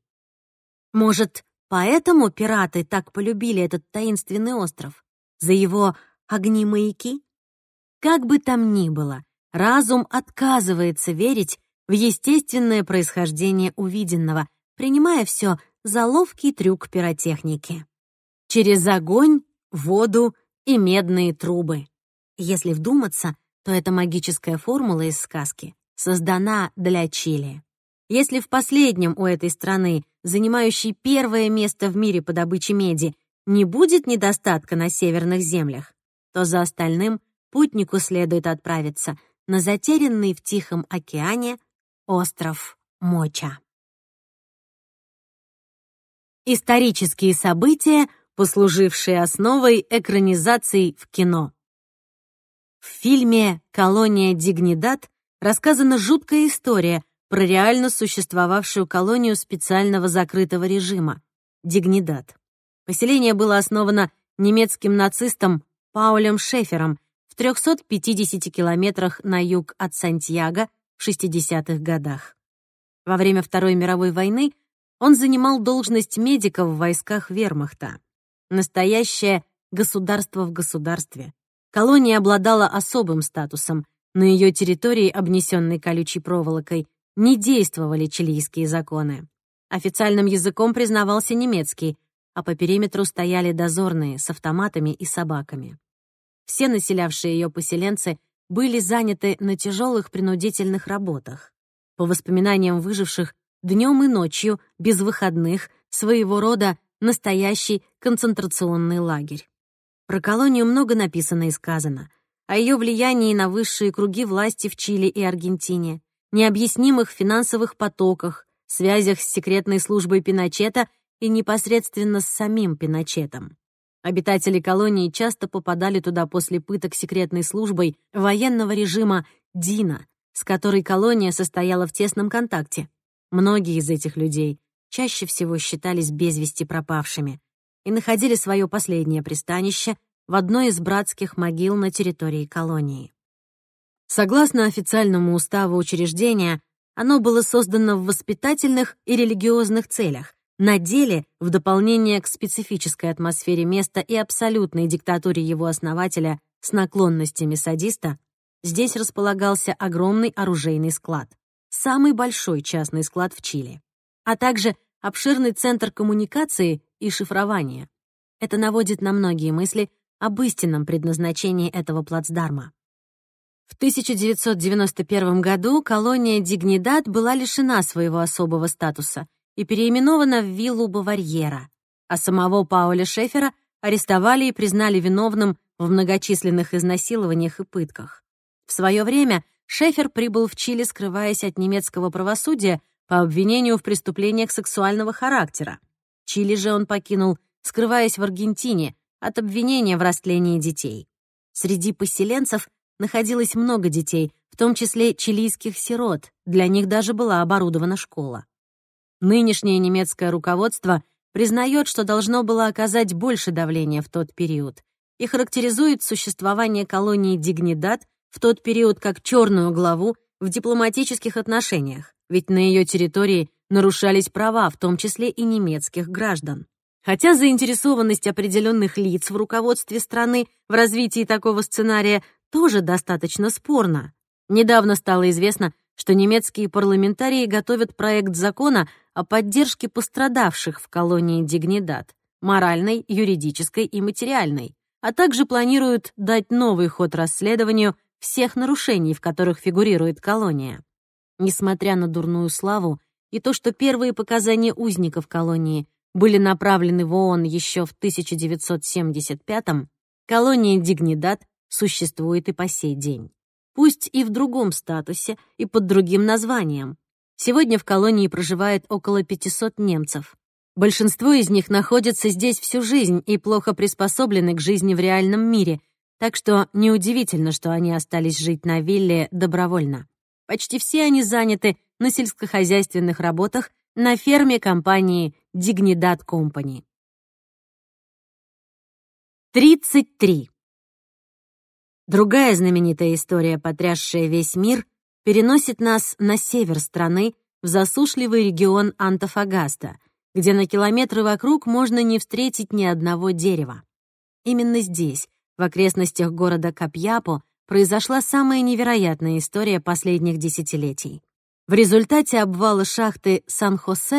Может, поэтому пираты так полюбили этот таинственный остров? За его огни-маяки? Как бы там ни было, разум отказывается верить в естественное происхождение увиденного, принимая все за ловкий трюк пиротехники. Через огонь, воду и медные трубы. Если вдуматься, то эта магическая формула из сказки создана для Чили. Если в последнем у этой страны, занимающей первое место в мире по добыче меди, не будет недостатка на северных землях, то за остальным путнику следует отправиться на затерянный в Тихом океане остров Моча. Исторические события, послужившие основой экранизаций в кино. В фильме «Колония Дигнидад» рассказана жуткая история про реально существовавшую колонию специального закрытого режима — Дигнидад. Поселение было основано немецким нацистом Паулем Шефером в трёхстах пятидесяти километрах на юг от Сантьяго в шестидесятых годах. Во время Второй мировой войны он занимал должность медика в войсках вермахта. Настоящее государство в государстве. Колония обладала особым статусом. На ее территории, обнесенной колючей проволокой, не действовали чилийские законы. Официальным языком признавался немецкий, а по периметру стояли дозорные с автоматами и собаками. Все населявшие ее поселенцы были заняты на тяжелых принудительных работах. По воспоминаниям выживших, днем и ночью, без выходных, своего рода настоящий концентрационный лагерь. Про колонию много написано и сказано. О ее влиянии на высшие круги власти в Чили и Аргентине, необъяснимых финансовых потоках, связях с секретной службой Пиночета и непосредственно с самим Пиночетом. Обитатели колонии часто попадали туда после пыток секретной службой военного режима Дина, с которой колония состояла в тесном контакте. Многие из этих людей чаще всего считались без вести пропавшими и находили свое последнее пристанище в одной из братских могил на территории колонии. Согласно официальному уставу учреждения, оно было создано в воспитательных и религиозных целях. На деле, в дополнение к специфической атмосфере места и абсолютной диктатуре его основателя с наклонностями садиста, здесь располагался огромный оружейный склад, самый большой частный склад в Чили, а также обширный центр коммуникации и шифрования. Это наводит на многие мысли об истинном предназначении этого плацдарма. В тысяча девятьсот девяносто первом году колония Дигнидад была лишена своего особого статуса и переименована в виллу Баварьера, а самого Пауля Шефера арестовали и признали виновным в многочисленных изнасилованиях и пытках. В свое время Шефер прибыл в Чили, скрываясь от немецкого правосудия по обвинению в преступлениях сексуального характера. Чили же он покинул, скрываясь в Аргентине, от обвинения в растлении детей. Среди поселенцев находилось много детей, в том числе чилийских сирот, для них даже была оборудована школа. Нынешнее немецкое руководство признает, что должно было оказать больше давления в тот период и характеризует существование колонии Дигнидад в тот период как черную главу в дипломатических отношениях, ведь на ее территории нарушались права, в том числе и немецких граждан. Хотя заинтересованность определенных лиц в руководстве страны в развитии такого сценария тоже достаточно спорна. Недавно стало известно, что немецкие парламентарии готовят проект закона о поддержке пострадавших в колонии Дигнидад, моральной, юридической и материальной, а также планируют дать новый ход расследованию всех нарушений, в которых фигурирует колония. Несмотря на дурную славу и то, что первые показания узников колонии были направлены в ООН еще в тысяча девятьсот семьдесят пятом, колония Дигнидад существует и по сей день. Пусть и в другом статусе, и под другим названием. Сегодня в колонии проживает около пятисот немцев. Большинство из них находятся здесь всю жизнь и плохо приспособлены к жизни в реальном мире, так что неудивительно, что они остались жить на вилле добровольно. Почти все они заняты на сельскохозяйственных работах на ферме компании Dignidad Company. тридцать три. Другая знаменитая история, потрясшая весь мир, переносит нас на север страны, в засушливый регион Антофагаста, где на километры вокруг можно не встретить ни одного дерева. Именно здесь, в окрестностях города Капьяпо, произошла самая невероятная история последних десятилетий. В результате обвала шахты Сан-Хосе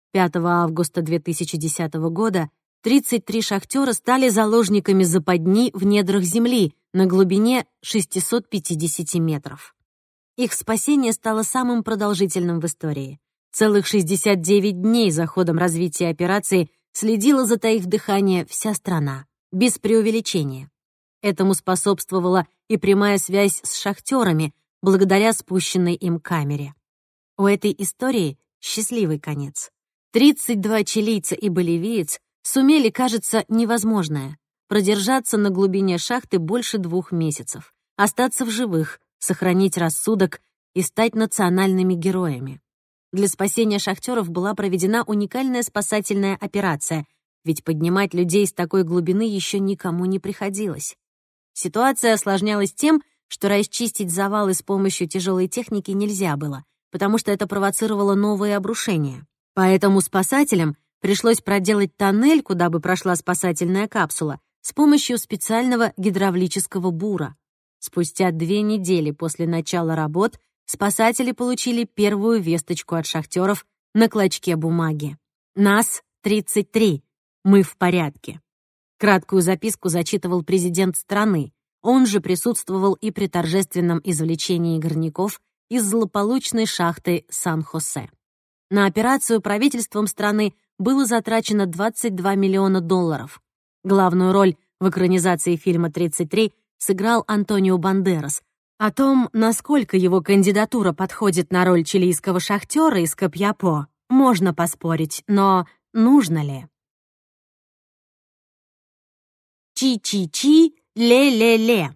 пятого августа две тысячи десятого года тридцать три шахтера стали заложниками западни в недрах земли на глубине шестьсот пятьдесят метров. Их спасение стало самым продолжительным в истории. Целых шестьдесят девять дней за ходом развития операции следила, затаив дыхание, вся страна, без преувеличения. Этому способствовала и прямая связь с шахтерами, благодаря спущенной им камере. У этой истории счастливый конец. тридцать два чилийца и боливиец сумели, кажется, невозможное — продержаться на глубине шахты больше двух месяцев, остаться в живых, сохранить рассудок и стать национальными героями. Для спасения шахтеров была проведена уникальная спасательная операция, ведь поднимать людей с такой глубины еще никому не приходилось. Ситуация осложнялась тем, что расчистить завалы с помощью тяжелой техники нельзя было, потому что это провоцировало новые обрушения. Поэтому спасателям пришлось проделать тоннель, куда бы прошла спасательная капсула, с помощью специального гидравлического бура. Спустя две недели после начала работ спасатели получили первую весточку от шахтеров на клочке бумаги. «Нас тридцать три. Мы в порядке». Краткую записку зачитывал президент страны. Он же присутствовал и при торжественном извлечении горняков из злополучной шахты Сан-Хосе. На операцию правительством страны было затрачено двадцать два миллиона долларов. Главную роль в экранизации фильма «тридцать три» сыграл Антонио Бандерас. О том, насколько его кандидатура подходит на роль чилийского шахтера из Копьяпо, можно поспорить, но нужно ли? Чи-чи-чи, ле-ле-ле.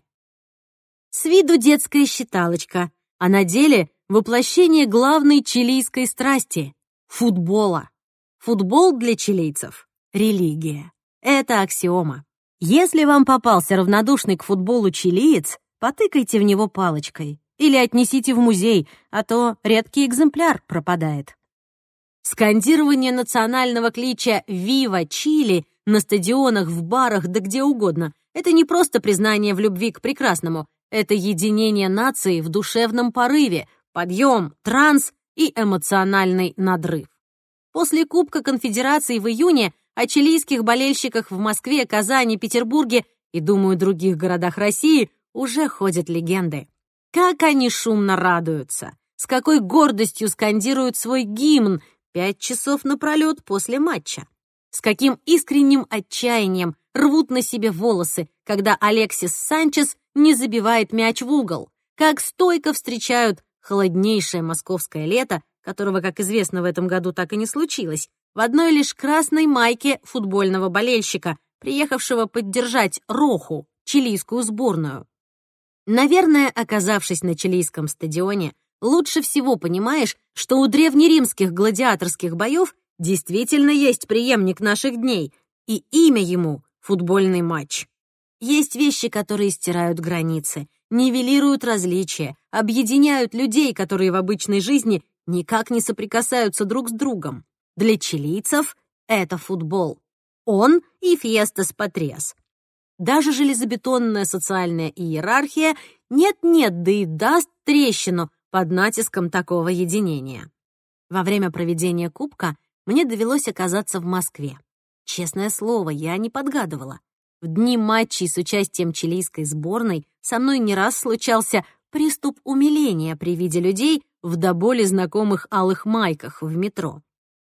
С виду детская считалочка, а на деле воплощение главной чилийской страсти — футбола. Футбол для чилийцев — религия. Это аксиома. Если вам попался равнодушный к футболу чилиец, потыкайте в него палочкой или отнесите в музей, а то редкий экземпляр пропадает. Скандирование национального клича «Вива Чили» на стадионах, в барах, да где угодно — это не просто признание в любви к прекрасному, это единение нации в душевном порыве, подъем, транс и эмоциональный надрыв. После Кубка Конфедерации в июне о чилийских болельщиках в Москве, Казани, Петербурге и, думаю, других городах России уже ходят легенды. Как они шумно радуются, с какой гордостью скандируют свой гимн пять часов напролет после матча. С каким искренним отчаянием рвут на себе волосы, когда Алексис Санчес не забивает мяч в угол. Как стойко встречают холоднейшее московское лето, которого, как известно, в этом году так и не случилось, в одной лишь красной майке футбольного болельщика, приехавшего поддержать Роху, чилийскую сборную. Наверное, оказавшись на чилийском стадионе, лучше всего понимаешь, что у древнеримских гладиаторских боев действительно есть преемник наших дней, и имя ему — футбольный матч. Есть вещи, которые стирают границы, нивелируют различия, объединяют людей, которые в обычной жизни никак не соприкасаются друг с другом. Для чилийцев это футбол. Он и фиестас патриас. Даже железобетонная социальная иерархия нет-нет, да и даст трещину под натиском такого единения. Во время проведения Кубка мне довелось оказаться в Москве. Честное слово, я не подгадывала. В дни матчей с участием чилийской сборной со мной не раз случался приступ умиления при виде людей в до боли знакомых алых майках в метро.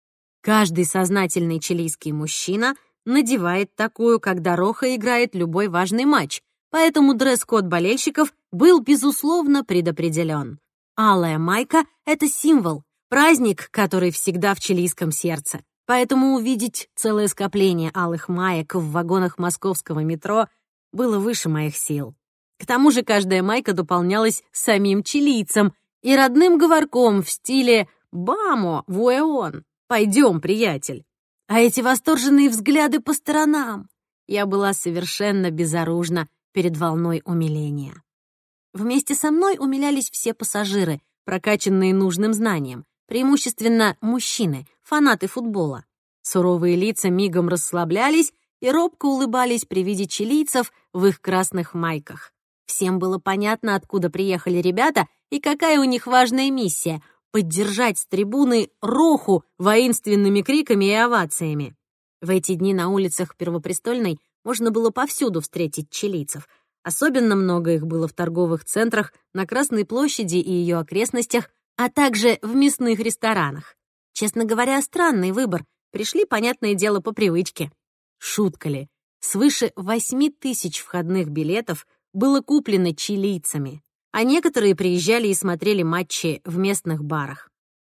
Каждый сознательный чилийский мужчина надевает такую, когда Роха играет любой важный матч, поэтому дресс-код болельщиков был, безусловно, предопределен. Алая майка — это символ, праздник, который всегда в чилийском сердце. Поэтому увидеть целое скопление алых маек в вагонах московского метро было выше моих сил. К тому же каждая майка дополнялась самим чилийцем и родным говорком в стиле «Бамо, вуэон», «Пойдем, приятель». А эти восторженные взгляды по сторонам. Я была совершенно безоружна перед волной умиления. Вместе со мной умилялись все пассажиры, прокачанные нужным знанием, преимущественно мужчины, фанаты футбола. Суровые лица мигом расслаблялись и робко улыбались при виде чилийцев в их красных майках. Всем было понятно, откуда приехали ребята и какая у них важная миссия — поддержать с трибуны Роху воинственными криками и овациями. В эти дни на улицах Первопрестольной можно было повсюду встретить чилийцев. Особенно много их было в торговых центрах, на Красной площади и ее окрестностях, а также в мясных ресторанах. Честно говоря, странный выбор. Пришли, понятное дело, по привычке. Шутка ли? Свыше восьми тысяч входных билетов было куплено чилийцами, а некоторые приезжали и смотрели матчи в местных барах.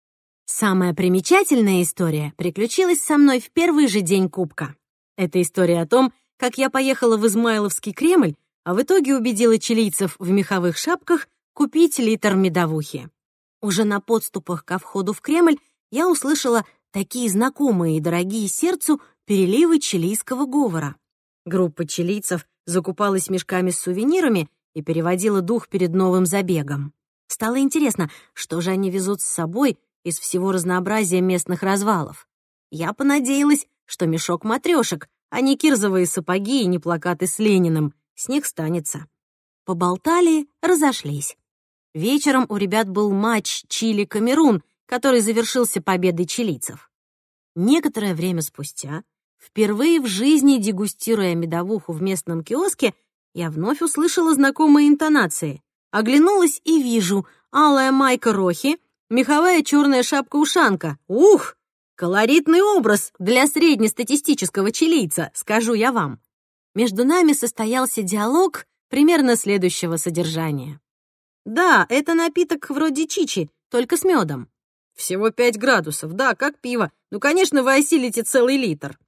Самая примечательная история приключилась со мной в первый же день Кубка. Это история о том, как я поехала в Измайловский Кремль, а в итоге убедила чилийцев в меховых шапках купить литр медовухи. Уже на подступах ко входу в Кремль я услышала такие знакомые и дорогие сердцу переливы чилийского говора. Группа чилийцев закупалась мешками с сувенирами и переводила дух перед новым забегом. Стало интересно, что же они везут с собой из всего разнообразия местных развалов. Я понадеялась, что мешок матрешек, а не кирзовые сапоги и не плакаты с Лениным. С них станется. Поболтали, разошлись. Вечером у ребят был матч Чили-Камерун, который завершился победой чилийцев. Некоторое время спустя, впервые в жизни дегустируя медовуху в местном киоске, я вновь услышала знакомые интонации. Оглянулась и вижу: алая майка Рохи, меховая черная шапка-ушанка. Ух! Колоритный образ для среднестатистического чилийца, скажу я вам. Между нами состоялся диалог примерно следующего содержания. «Да, это напиток вроде чичи, только с медом». «Всего пять градусов, да, как пиво. Ну, конечно, вы осилите целый литр».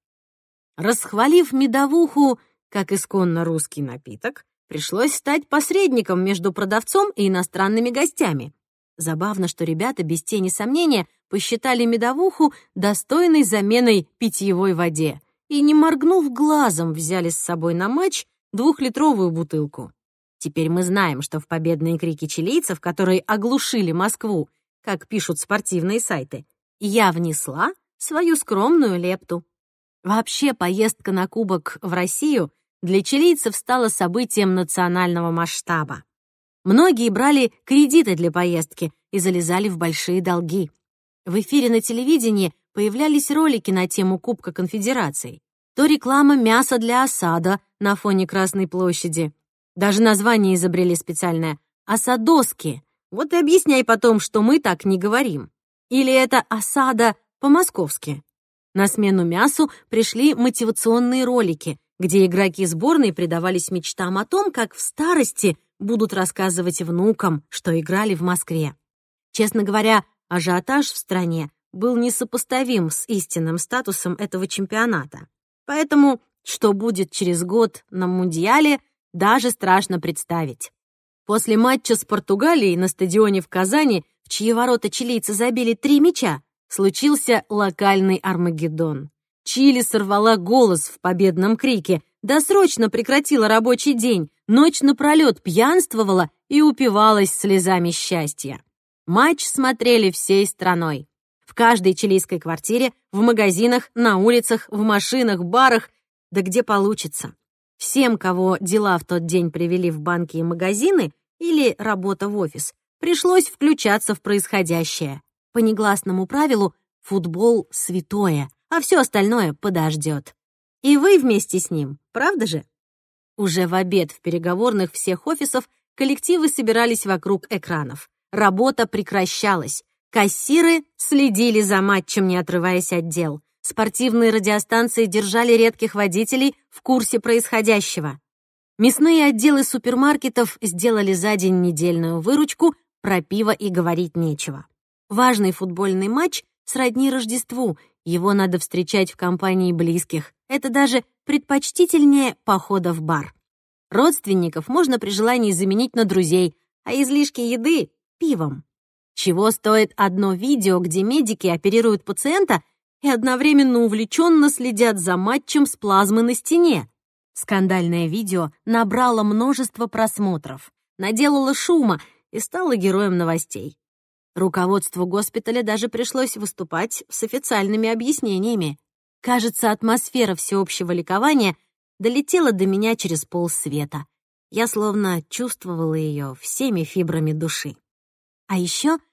Расхвалив медовуху как исконно русский напиток, пришлось стать посредником между продавцом и иностранными гостями. Забавно, что ребята без тени сомнения посчитали медовуху достойной заменой питьевой воде и, не моргнув глазом, взяли с собой на матч двухлитровую бутылку. Теперь мы знаем, что в победные крики чилийцев, которые оглушили Москву, как пишут спортивные сайты, я внесла свою скромную лепту. Вообще, поездка на Кубок в Россию для чилийцев стала событием национального масштаба. Многие брали кредиты для поездки и залезали в большие долги. В эфире на телевидении появлялись ролики на тему Кубка Конфедераций. То реклама мяса для осада на фоне Красной площади. Даже название изобрели специальное — «осадоски». Вот и объясняй потом, что мы так не говорим. Или это осада по-московски. На смену мясу пришли мотивационные ролики, где игроки сборной предавались мечтам о том, как в старости будут рассказывать внукам, что играли в Москве. Честно говоря, ажиотаж в стране был несопоставим с истинным статусом этого чемпионата. Поэтому, что будет через год на Мундиале, даже страшно представить. После матча с Португалией на стадионе в Казани, в чьи ворота чилийцы забили три мяча, случился локальный Армагеддон. Чили сорвала голос в победном крике, досрочно прекратила рабочий день, ночь напролет пьянствовала и упивалась слезами счастья. Матч смотрели всей страной. В каждой чилийской квартире, в магазинах, на улицах, в машинах, барах, да где получится. Всем, кого дела в тот день привели в банки и магазины или работа в офис, пришлось включаться в происходящее. По негласному правилу футбол святое, а все остальное подождет. И вы вместе с ним, правда же? Уже в обед в переговорных всех офисов коллективы собирались вокруг экранов. Работа прекращалась. Кассиры следили за матчем, не отрываясь от дел. Спортивные радиостанции держали редких водителей в курсе происходящего. Мясные отделы супермаркетов сделали за день недельную выручку, про пиво и говорить нечего. Важный футбольный матч сродни Рождеству, его надо встречать в компании близких. Это даже предпочтительнее похода в бар. Родственников можно при желании заменить на друзей, а излишки еды — пивом. Чего стоит одно видео, где медики оперируют пациента и одновременно увлеченно следят за матчем с плазмы на стене. Скандальное видео набрало множество просмотров, наделало шума и стало героем новостей. Руководству госпиталя даже пришлось выступать с официальными объяснениями. Кажется, атмосфера всеобщего ликования долетела до меня через полсвета. Я словно чувствовала ее всеми фибрами души. А еще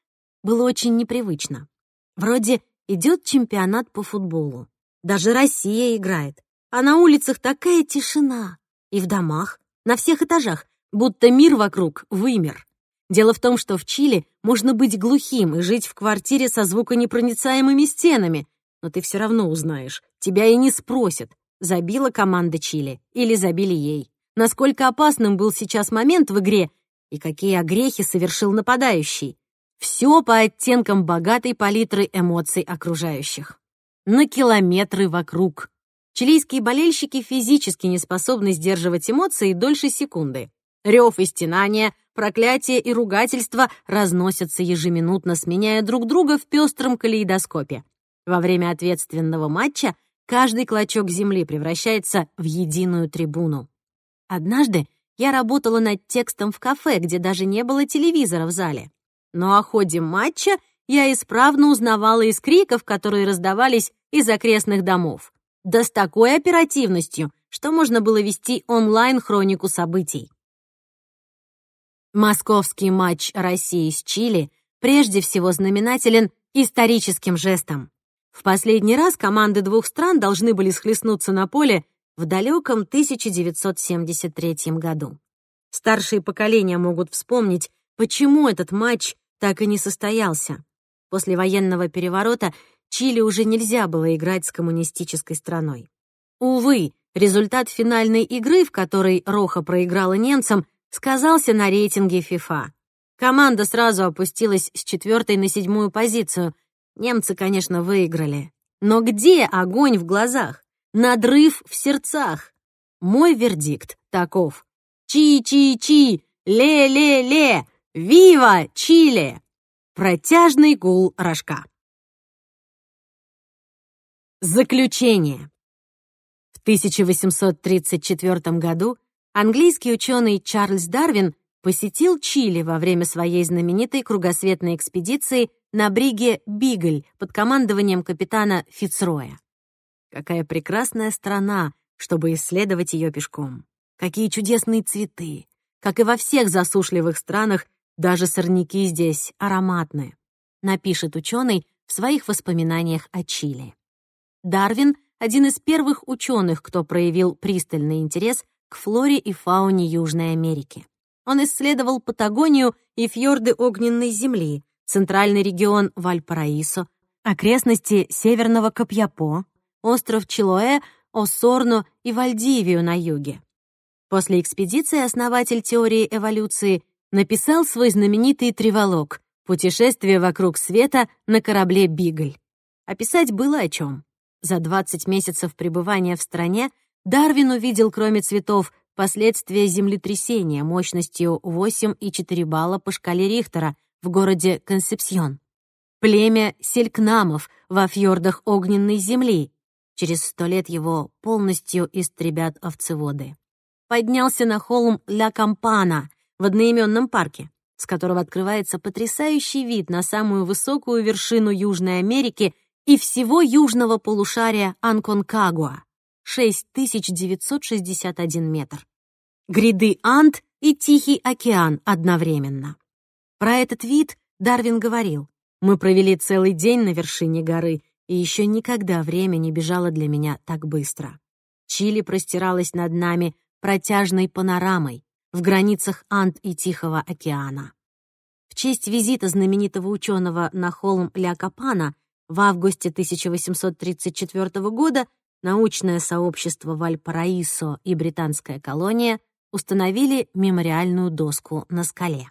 было очень непривычно. Вроде идет чемпионат по футболу. Даже Россия играет. А на улицах такая тишина. И в домах, на всех этажах, будто мир вокруг вымер. Дело в том, что в Чили можно быть глухим и жить в квартире со звуконепроницаемыми стенами, но ты все равно узнаешь, тебя и не спросят, забила команда Чили или забили ей, насколько опасным был сейчас момент в игре и какие огрехи совершил нападающий. Все по оттенкам богатой палитры эмоций окружающих. На километры вокруг. Чилийские болельщики физически не способны сдерживать эмоции дольше секунды. Рев и стенания, проклятия и ругательства разносятся ежеминутно, сменяя друг друга в пестром калейдоскопе. Во время ответственного матча каждый клочок земли превращается в единую трибуну. Однажды я работала над текстом в кафе, где даже не было телевизора в зале. Но о ходе матча я исправно узнавала из криков, которые раздавались из окрестных домов. Да с такой оперативностью, что можно было вести онлайн-хронику событий. Московский матч России с Чили прежде всего знаменателен историческим жестом. В последний раз команды двух стран должны были схлестнуться на поле в далеком тысяча девятьсот семьдесят третьем году. Старшие поколения могут вспомнить, почему этот матч так и не состоялся. После военного переворота Чили уже нельзя было играть с коммунистической страной. Увы, результат финальной игры, в которой Роха проиграла немцам, сказался на рейтинге ФИФА. Команда сразу опустилась с четвертой на седьмую позицию. Немцы, конечно, выиграли. Но где огонь в глазах? Надрыв в сердцах? Мой вердикт таков. Чи-чи-чи! Ле-ле-ле! Вива Чили! Протяжный гул рожка. Заключение. В тысяча восемьсот тридцать четвёртом году английский ученый Чарльз Дарвин посетил Чили во время своей знаменитой кругосветной экспедиции на бриге «Бигль» под командованием капитана Фицроя. Какая прекрасная страна, чтобы исследовать ее пешком. Какие чудесные цветы. Как и во всех засушливых странах, даже сорняки здесь ароматные, напишет ученый в своих воспоминаниях о Чили. Дарвин — один из первых ученых, кто проявил пристальный интерес к флоре и фауне Южной Америки. Он исследовал Патагонию и фьорды огненной земли, центральный регион Вальпараисо, окрестности Северного Копьяпо, остров Чилоэ, Оссорно и Вальдивию на юге. После экспедиции основатель теории эволюции написал свой знаменитый треволог «Путешествие вокруг света на корабле «Бигль». Описать было о чем. За двадцать месяцев пребывания в стране Дарвин увидел, кроме цветов, последствия землетрясения мощностью восемь и четыре балла по шкале Рихтера в городе Консепсьон. Племя селькнамов во фьордах огненной земли. Через сто лет его полностью истребят овцеводы. Поднялся на холм Ля Кампана в одноименном парке, с которого открывается потрясающий вид на самую высокую вершину Южной Америки и всего южного полушария Анконкагуа — шесть тысяч девятьсот шестьдесят один метр. Гряды Анд и Тихий океан одновременно. Про этот вид Дарвин говорил: «Мы провели целый день на вершине горы, и еще никогда время не бежало для меня так быстро. Чили простиралась над нами протяжной панорамой в границах Анд и Тихого океана». В честь визита знаменитого ученого на холм Ля Капана в августе тысяча восемьсот тридцать четвёртого года научное сообщество Вальпараисо и британская колония установили мемориальную доску на скале.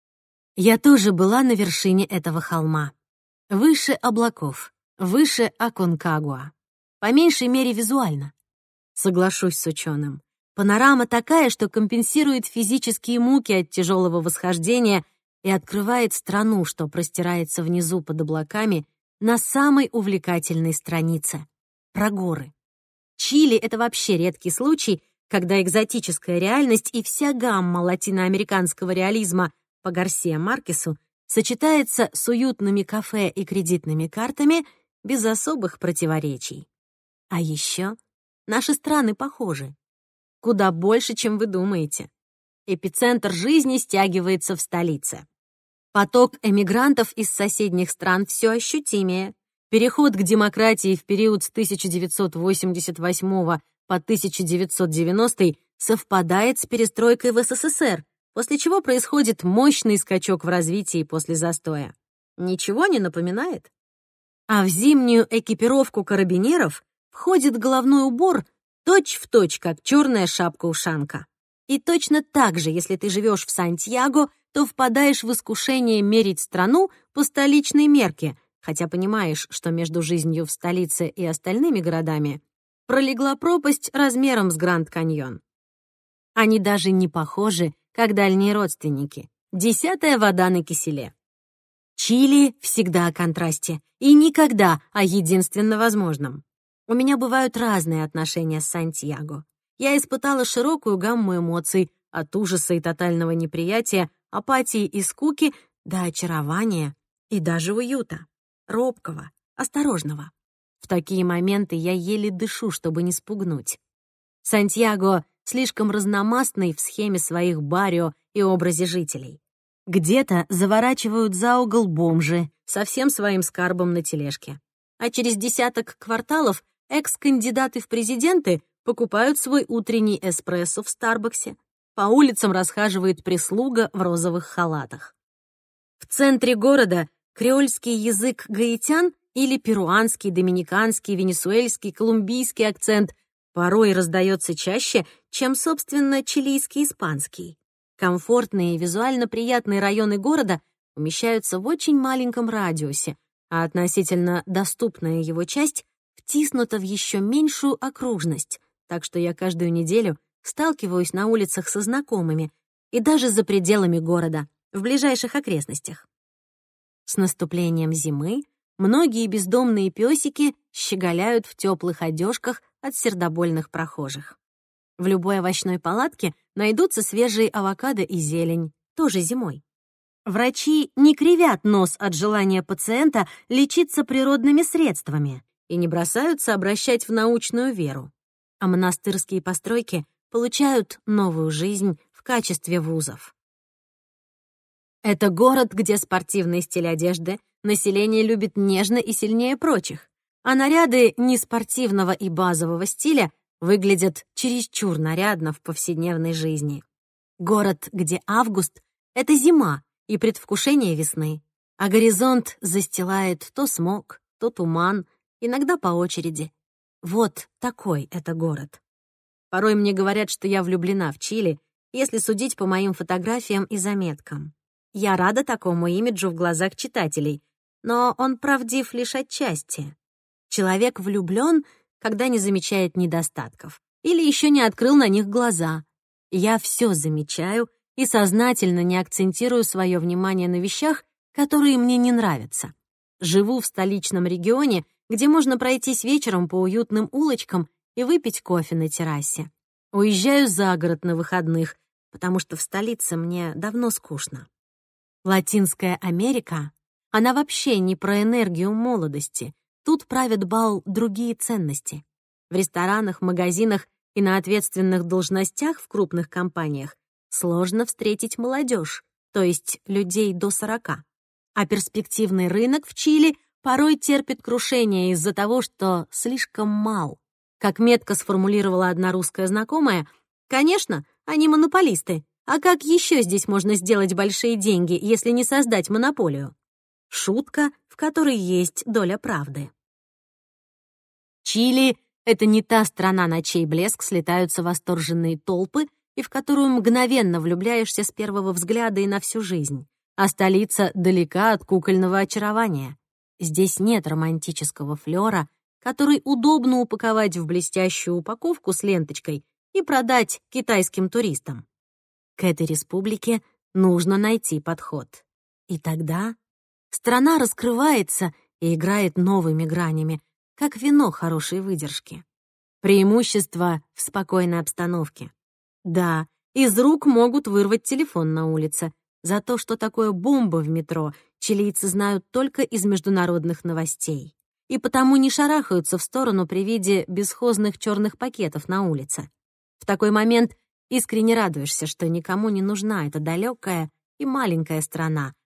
Я тоже была на вершине этого холма. Выше облаков, выше Аконкагуа. По меньшей мере визуально. Соглашусь с ученым. Панорама такая, что компенсирует физические муки от тяжелого восхождения и открывает страну, что простирается внизу под облаками, на самой увлекательной странице — про горы. Чили — это вообще редкий случай, когда экзотическая реальность и вся гамма латиноамериканского реализма по Гарсиа Маркесу сочетается с уютными кафе и кредитными картами без особых противоречий. А еще наши страны похожи. Куда больше, чем вы думаете. Эпицентр жизни стягивается в столице. Поток эмигрантов из соседних стран все ощутимее. Переход к демократии в период с тысяча девятьсот восемьдесят восьмого по тысяча девятьсот девяностый совпадает с перестройкой в СССР, после чего происходит мощный скачок в развитии после застоя. Ничего не напоминает? А в зимнюю экипировку карабинеров входит головной убор точь-в-точь, как черная шапка-ушанка. И точно так же, если ты живешь в Сантьяго, то впадаешь в искушение мерить страну по столичной мерке, хотя понимаешь, что между жизнью в столице и остальными городами пролегла пропасть размером с Гранд-Каньон. Они даже не похожи, как дальние родственники. Десятая вода на киселе. Чили всегда о контрасте и никогда о единственно возможном. У меня бывают разные отношения с Сантьяго. Я испытала широкую гамму эмоций, от ужаса и тотального неприятия, апатии и скуки до очарования и даже уюта. Робкого, осторожного. В такие моменты я еле дышу, чтобы не спугнуть. Сантьяго слишком разномастный в схеме своих баррио и образе жителей. Где-то заворачивают за угол бомжи со всем своим скарбом на тележке. А через десяток кварталов экс-кандидаты в президенты покупают свой утренний эспрессо в Старбаксе. По улицам расхаживает прислуга в розовых халатах. В центре города креольский язык гаитян или перуанский, доминиканский, венесуэльский, колумбийский акцент порой раздается чаще, чем, собственно, чилийский испанский. Комфортные и визуально приятные районы города умещаются в очень маленьком радиусе, а относительно доступная его часть втиснута в еще меньшую окружность, так что я каждую неделю сталкиваюсь на улицах со знакомыми и даже за пределами города, в ближайших окрестностях. С наступлением зимы многие бездомные песики щеголяют в теплых одежках от сердобольных прохожих. В любой овощной палатке найдутся свежие авокадо и зелень, тоже зимой. Врачи не кривят нос от желания пациента лечиться природными средствами и не бросаются обращать в научную веру. А монастырские постройки получают новую жизнь в качестве вузов. Это город, где спортивный стиль одежды население любит нежно и сильнее прочих, а наряды неспортивного и базового стиля выглядят чересчур нарядно в повседневной жизни. Город, где август — это зима и предвкушение весны, а горизонт застилает то смог, то туман, иногда по очереди. Вот такой это город. Порой мне говорят, что я влюблена в Чили, если судить по моим фотографиям и заметкам. Я рада такому имиджу в глазах читателей, но он правдив лишь отчасти. Человек влюблен, когда не замечает недостатков или еще не открыл на них глаза. Я все замечаю и сознательно не акцентирую свое внимание на вещах, которые мне не нравятся. Живу в столичном регионе, где можно пройтись вечером по уютным улочкам и выпить кофе на террасе. Уезжаю за город на выходных, потому что в столице мне давно скучно. Латинская Америка, она вообще не про энергию молодости. Тут правят бал другие ценности. В ресторанах, магазинах и на ответственных должностях в крупных компаниях сложно встретить молодежь, то есть людей до сорока. А перспективный рынок в Чили порой терпит крушение из-за того, что слишком мал. Как метко сформулировала одна русская знакомая, конечно, они монополисты, а как еще здесь можно сделать большие деньги, если не создать монополию? Шутка, в которой есть доля правды. Чили — это не та страна, на чей блеск слетаются восторженные толпы и в которую мгновенно влюбляешься с первого взгляда и на всю жизнь, а столица далека от кукольного очарования. Здесь нет романтического флёра, который удобно упаковать в блестящую упаковку с ленточкой и продать китайским туристам. К этой республике нужно найти подход. И тогда страна раскрывается и играет новыми гранями, как вино хорошей выдержки. Преимущество в спокойной обстановке. Да, из рук могут вырвать телефон на улице. За то, что такое бомба в метро, чилийцы знают только из международных новостей. И потому не шарахаются в сторону при виде бесхозных черных пакетов на улице. В такой момент искренне радуешься, что никому не нужна эта далекая и маленькая страна,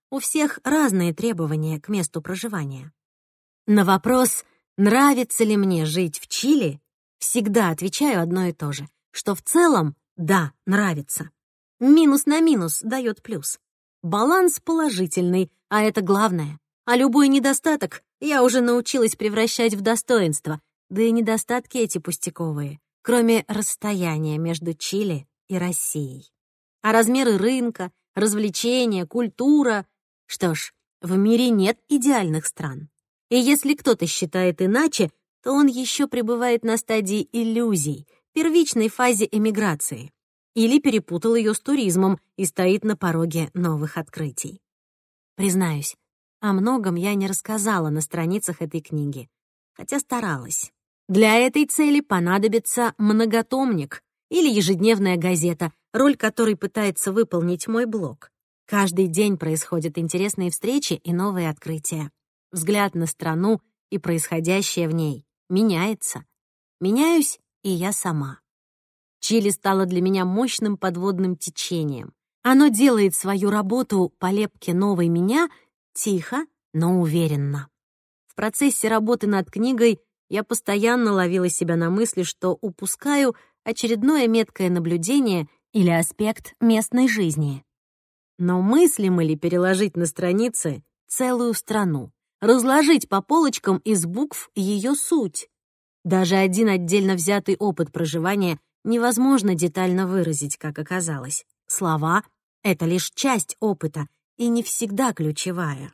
У всех разные требования к месту проживания. На вопрос, нравится ли мне жить в Чили, всегда отвечаю одно и то же, что в целом да, нравится. Минус на минус дает плюс. Баланс положительный, а это главное. А любой недостаток я уже научилась превращать в достоинство, да и недостатки эти пустяковые, кроме расстояния между Чили и Россией. А размеры рынка, развлечения, культура... Что ж, в мире нет идеальных стран. И если кто-то считает иначе, то он еще пребывает на стадии иллюзий, первичной фазе эмиграции, или перепутал ее с туризмом и стоит на пороге новых открытий. Признаюсь, о многом я не рассказала на страницах этой книги, хотя старалась. Для этой цели понадобится многотомник или ежедневная газета, роль которой пытается выполнить мой блог. Каждый день происходят интересные встречи и новые открытия. Взгляд на страну и происходящее в ней меняется. Меняюсь и я сама. Чили стало для меня мощным подводным течением. Оно делает свою работу по лепке новой меня тихо, но уверенно. В процессе работы над книгой я постоянно ловила себя на мысли, что упускаю очередное меткое наблюдение или аспект местной жизни. Но мыслимо ли переложить на страницы целую страну, разложить по полочкам из букв ее суть? Даже один отдельно взятый опыт проживания невозможно детально выразить, как оказалось. Слова — это лишь часть опыта и не всегда ключевая.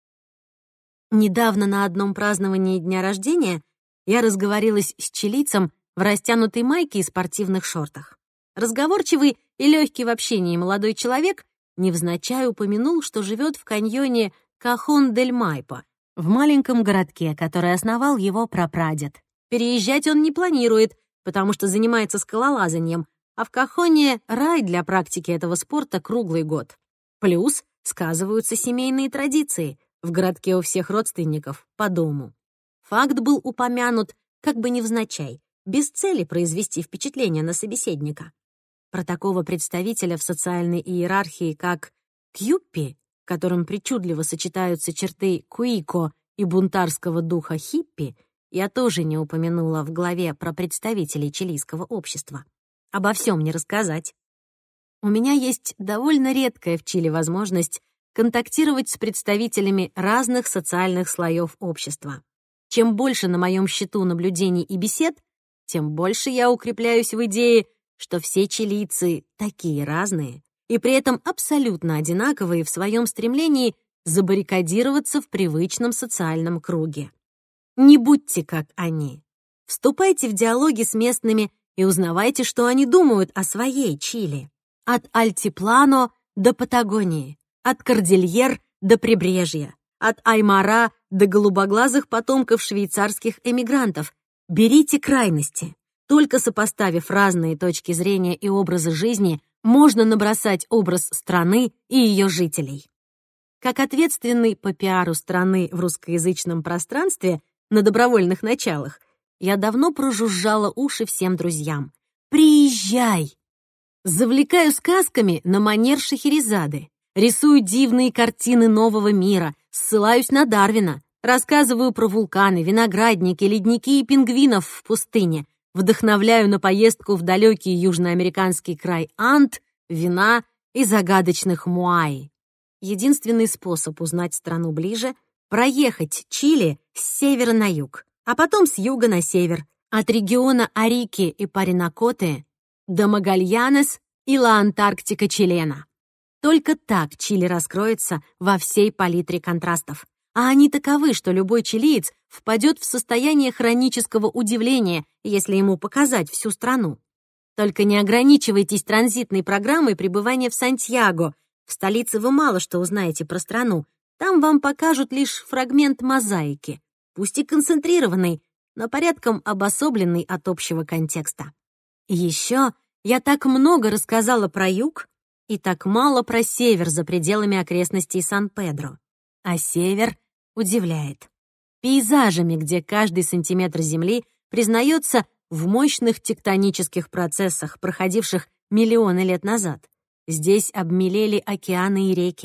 Недавно на одном праздновании дня рождения я разговорилась с чилийцем в растянутой майке и спортивных шортах. Разговорчивый и легкий в общении молодой человек невзначай упомянул, что живет в каньоне Кахон-дель-Майпо, в маленьком городке, который основал его прапрадед. Переезжать он не планирует, потому что занимается скалолазанием, а в Кахоне рай для практики этого спорта круглый год. Плюс сказываются семейные традиции. В городке у всех родственников по дому. Факт был упомянут как бы невзначай, без цели произвести впечатление на собеседника. Про такого представителя в социальной иерархии, как кьюппи, в котором причудливо сочетаются черты куико и бунтарского духа хиппи, я тоже не упомянула в главе про представителей чилийского общества. Обо всем не рассказать. У меня есть довольно редкая в Чили возможность контактировать с представителями разных социальных слоев общества. Чем больше на моем счету наблюдений и бесед, тем больше я укрепляюсь в идее, что все чилийцы такие разные и при этом абсолютно одинаковые в своем стремлении забаррикадироваться в привычном социальном круге. Не будьте как они. Вступайте в диалоги с местными и узнавайте, что они думают о своей Чили. От Альтиплано до Патагонии, от Кордильер до Прибрежья, от Аймара до голубоглазых потомков швейцарских эмигрантов. Берите крайности. Только сопоставив разные точки зрения и образы жизни, можно набросать образ страны и ее жителей. Как ответственный по пиару страны в русскоязычном пространстве на добровольных началах, я давно прожужжала уши всем друзьям. «Приезжай!» Завлекаю сказками на манер Шахерезады, рисую дивные картины нового мира, ссылаюсь на Дарвина, рассказываю про вулканы, виноградники, ледники и пингвинов в пустыне, вдохновляю на поездку в далекий южноамериканский край Анд, вина и загадочных муаи. Единственный способ узнать страну ближе — проехать Чили с севера на юг, а потом с юга на север, от региона Арики и Паринакоты до Магальянес и Ла-Антарктика Чилена. Только так Чили раскроется во всей палитре контрастов. А они таковы, что любой чилиец впадет в состояние хронического удивления, если ему показать всю страну. Только не ограничивайтесь транзитной программой пребывания в Сантьяго. В столице вы мало что узнаете про страну. Там вам покажут лишь фрагмент мозаики, пусть и концентрированный, но порядком обособленный от общего контекста. И еще я так много рассказала про юг и так мало про север за пределами окрестностей Сан-Педро. А север удивляет. Пейзажами, где каждый сантиметр земли признается в мощных тектонических процессах, проходивших миллионы лет назад. Здесь обмелели океаны и реки,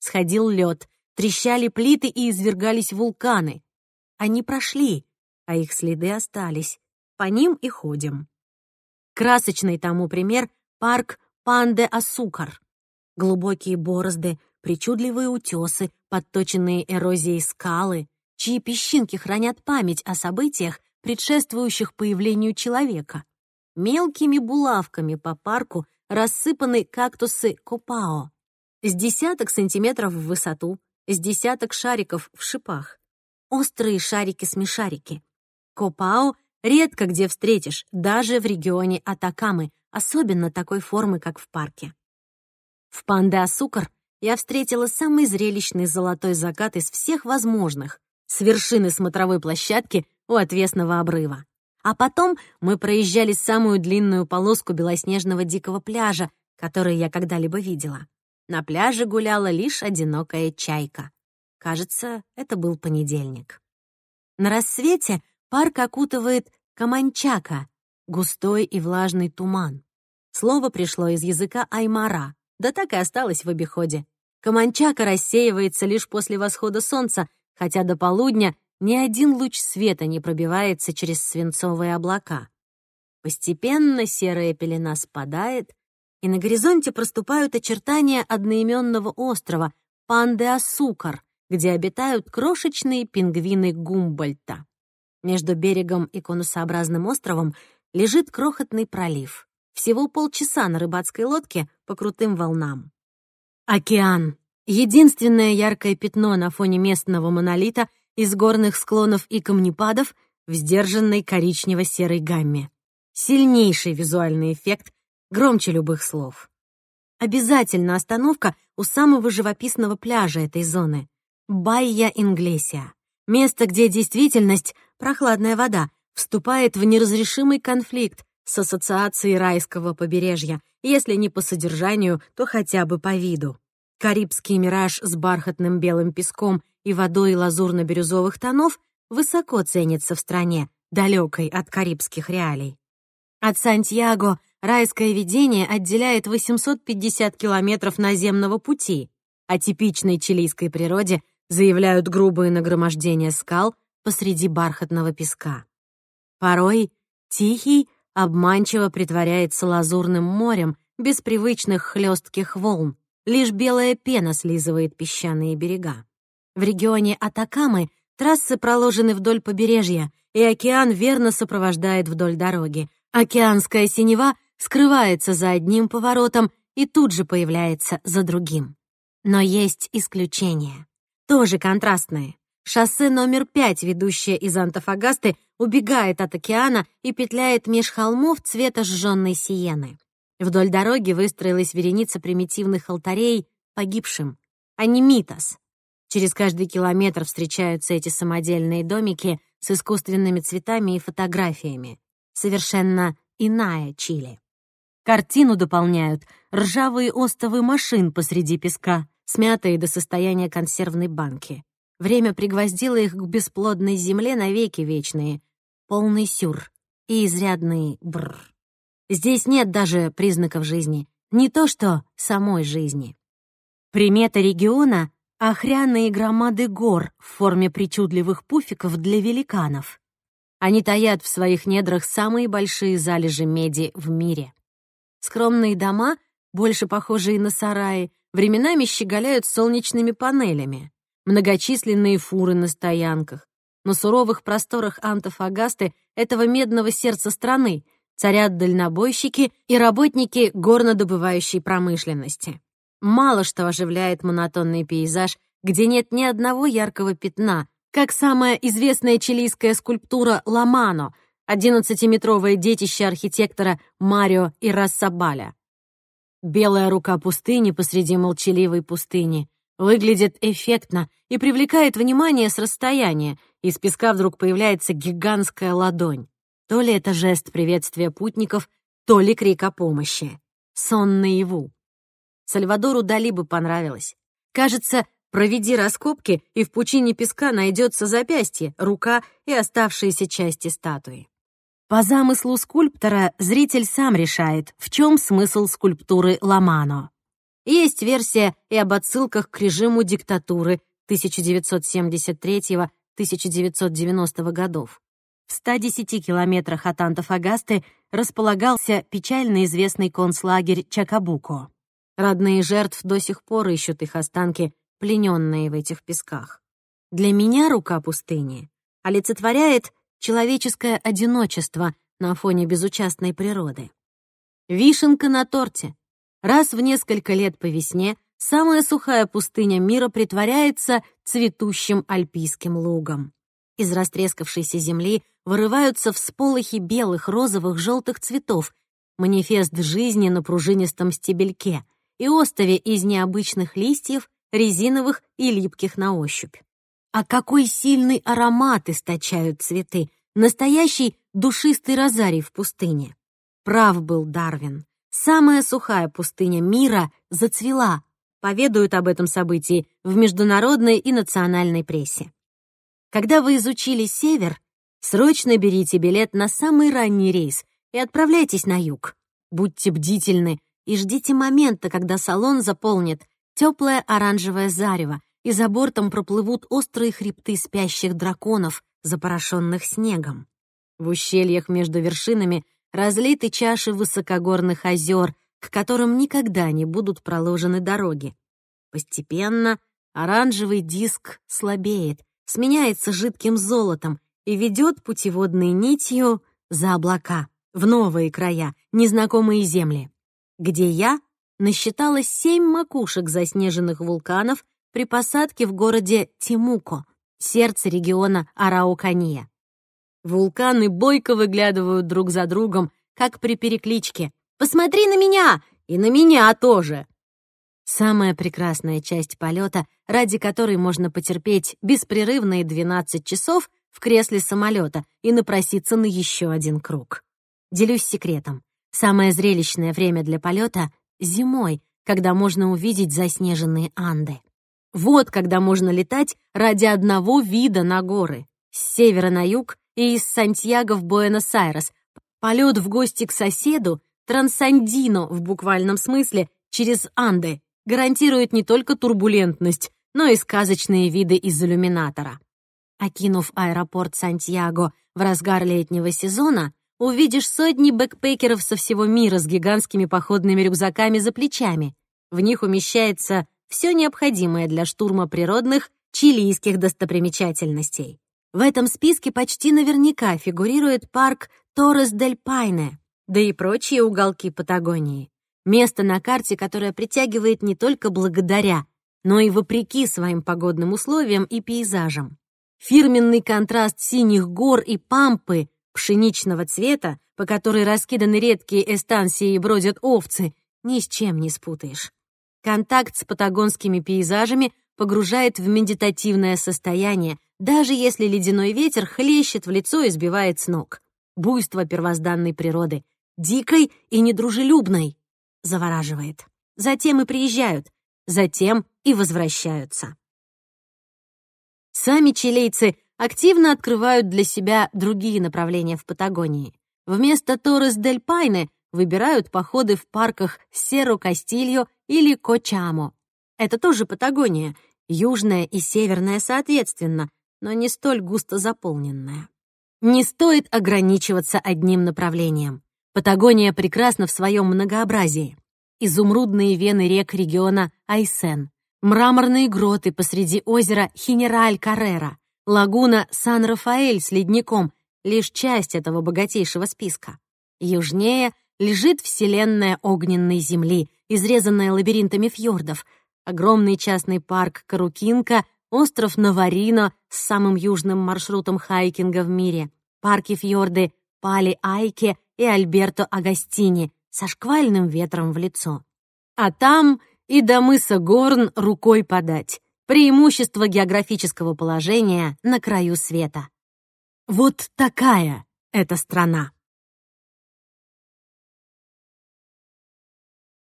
сходил лед, трещали плиты и извергались вулканы. Они прошли, а их следы остались. По ним и ходим. Красочный тому пример — парк Пан-де-Асукар. Глубокие борозды, причудливые утесы, подточенные эрозией скалы, чьи песчинки хранят память о событиях, предшествующих появлению человека. Мелкими булавками по парку рассыпаны кактусы копао. С десяток сантиметров в высоту, с десяток шариков в шипах. Острые шарики-смешарики. Копао редко где встретишь, даже в регионе Атакамы, особенно такой формы, как в парке. В Пан-де-Асукар я встретила самый зрелищный золотой закат из всех возможных, с вершины смотровой площадки у отвесного обрыва. А потом мы проезжали самую длинную полоску белоснежного дикого пляжа, который я когда-либо видела. На пляже гуляла лишь одинокая чайка. Кажется, это был понедельник. На рассвете парк окутывает каманчака, густой и влажный туман. Слово пришло из языка аймара, да так и осталось в обиходе. Каманчака рассеивается лишь после восхода солнца, хотя до полудня ни один луч света не пробивается через свинцовые облака. Постепенно серая пелена спадает, и на горизонте проступают очертания одноименного острова Пан-де-Асукар, где обитают крошечные пингвины Гумбольдта. Между берегом и конусообразным островом лежит крохотный пролив. Всего полчаса на рыбацкой лодке по крутым волнам. Океан — единственное яркое пятно на фоне местного монолита из горных склонов и камнепадов в сдержанной коричнево-серой гамме. Сильнейший визуальный эффект, громче любых слов. Обязательно остановка у самого живописного пляжа этой зоны — Байя-Инглесия. Место, где действительность, прохладная вода, вступает в неразрешимый конфликт с ассоциацией райского побережья, если не по содержанию, то хотя бы по виду. Карибский мираж с бархатным белым песком и водой лазурно-бирюзовых тонов высоко ценится в стране, далекой от карибских реалий. От Сантьяго райское видение отделяет восемьсот пятьдесят километров наземного пути, о типичной чилийской природе заявляют грубые нагромождения скал посреди бархатного песка. Порой тихий обманчиво притворяется лазурным морем без привычных хлестких волн, лишь белая пена слизывает песчаные берега. В регионе Атакамы трассы проложены вдоль побережья, и океан верно сопровождает вдоль дороги. Океанская синева скрывается за одним поворотом и тут же появляется за другим. Но есть исключения, тоже контрастные. Шоссе номер пять, ведущее из Антофагасты, убегает от океана и петляет меж холмов цвета сжённой сиены. Вдоль дороги выстроилась вереница примитивных алтарей погибшим, анимитас. Через каждый километр встречаются эти самодельные домики с искусственными цветами и фотографиями. Совершенно иная Чили. Картину дополняют ржавые остовы машин посреди песка, смятые до состояния консервной банки. Время пригвоздило их к бесплодной земле навеки вечные. Полный сюр и изрядный бррр. Здесь нет даже признаков жизни, не то что самой жизни. Примета региона — охряные громады гор в форме причудливых пуфиков для великанов. Они таят в своих недрах самые большие залежи меди в мире. Скромные дома, больше похожие на сараи, временами щеголяют солнечными панелями. Многочисленные фуры на стоянках. На суровых просторах Антофагасты, этого медного сердца страны, царят дальнобойщики и работники горнодобывающей промышленности. Мало что оживляет монотонный пейзаж, где нет ни одного яркого пятна, как самая известная чилийская скульптура «Ламано», одиннадцатиметровое детище архитектора Марио Иррасабаля. Белая рука пустыни посреди молчаливой пустыни выглядит эффектно и привлекает внимание с расстояния. Из песка вдруг появляется гигантская ладонь. То ли это жест приветствия путников, то ли крик о помощи. Сон наяву. Сальвадору Дали бы понравилось. Кажется, проведи раскопки, и в пучине песка найдется запястье, рука и оставшиеся части статуи. По замыслу скульптора зритель сам решает, в чем смысл скульптуры Ламано. Есть версия и об отсылках к режиму диктатуры тысяча девятьсот семьдесят третьего — тысяча девятьсот девяностого годов. В ста десяти километрах от Антофагасты располагался печально известный концлагерь Чакабуко. Родные жертв до сих пор ищут их останки, плененные в этих песках. Для меня рука пустыни олицетворяет человеческое одиночество на фоне безучастной природы. Вишенка на торте. Раз в несколько лет по весне самая сухая пустыня мира притворяется цветущим альпийским лугом. Из растрескавшейся земли вырываются всполохи белых, розовых, желтых цветов, манифест жизни на пружинистом стебельке и остове из необычных листьев, резиновых и липких на ощупь. А какой сильный аромат источают цветы! Настоящий душистый розарий в пустыне. Прав был Дарвин. Самая сухая пустыня мира зацвела. Поведают об этом событии в международной и национальной прессе. Когда вы изучили север, срочно берите билет на самый ранний рейс и отправляйтесь на юг. Будьте бдительны и ждите момента, когда салон заполнит теплое оранжевое зарево, и за бортом проплывут острые хребты спящих драконов, запорошенных снегом. В ущельях между вершинами разлиты чаши высокогорных озер, к которым никогда не будут проложены дороги. Постепенно оранжевый диск слабеет, сменяется жидким золотом и ведет путеводной нитью за облака, в новые края, незнакомые земли, где я насчитала семь макушек заснеженных вулканов при посадке в городе Тимуко, сердце региона Араукания. Вулканы бойко выглядывают друг за другом, как при перекличке «Посмотри на меня!» и «На меня тоже!». Самая прекрасная часть полета, ради которой можно потерпеть беспрерывные двенадцать часов в кресле самолета и напроситься на еще один круг. Делюсь секретом. Самое зрелищное время для полета — зимой, когда можно увидеть заснеженные Анды. Вот когда можно летать ради одного вида на горы. С севера на юг и из Сантьяго в Буэнос-Айрес. Полет в гости к соседу, трансандино в буквальном смысле, через Анды, гарантирует не только турбулентность, но и сказочные виды из иллюминатора. Окинув аэропорт Сантьяго в разгар летнего сезона, увидишь сотни бэкпекеров со всего мира с гигантскими походными рюкзаками за плечами. В них умещается все необходимое для штурма природных чилийских достопримечательностей. В этом списке почти наверняка фигурирует парк Торрес-дель-Пайне, да и прочие уголки Патагонии. Место на карте, которое притягивает не только благодаря, но и вопреки своим погодным условиям и пейзажам. Фирменный контраст синих гор и пампы пшеничного цвета, по которой раскиданы редкие эстанции и бродят овцы, ни с чем не спутаешь. Контакт с патагонскими пейзажами погружает в медитативное состояние, даже если ледяной ветер хлещет в лицо и сбивает с ног. Буйство первозданной природы, дикой и недружелюбной, завораживает. Затем и приезжают, затем и возвращаются. Сами чилийцы активно открывают для себя другие направления в Патагонии. Вместо Торрес-дель-Пайне выбирают походы в парках Серро-Кастильо или Кочамо. Это тоже Патагония, южная и северная соответственно, но не столь густо заполненная. Не стоит ограничиваться одним направлением. Патагония прекрасна в своем многообразии. Изумрудные вены рек региона Айсен, мраморные гроты посреди озера Хенераль-Каррера, лагуна Сан-Рафаэль с ледником — лишь часть этого богатейшего списка. Южнее лежит вселенная огненной земли, изрезанная лабиринтами фьордов, огромный частный парк Карукинка, остров Наварино с самым южным маршрутом хайкинга в мире, парки-фьорды Пали-Айке и Альберто-Агастини со шквальным ветром в лицо. А там и до мыса Горн рукой подать. Преимущество географического положения на краю света. Вот такая эта страна.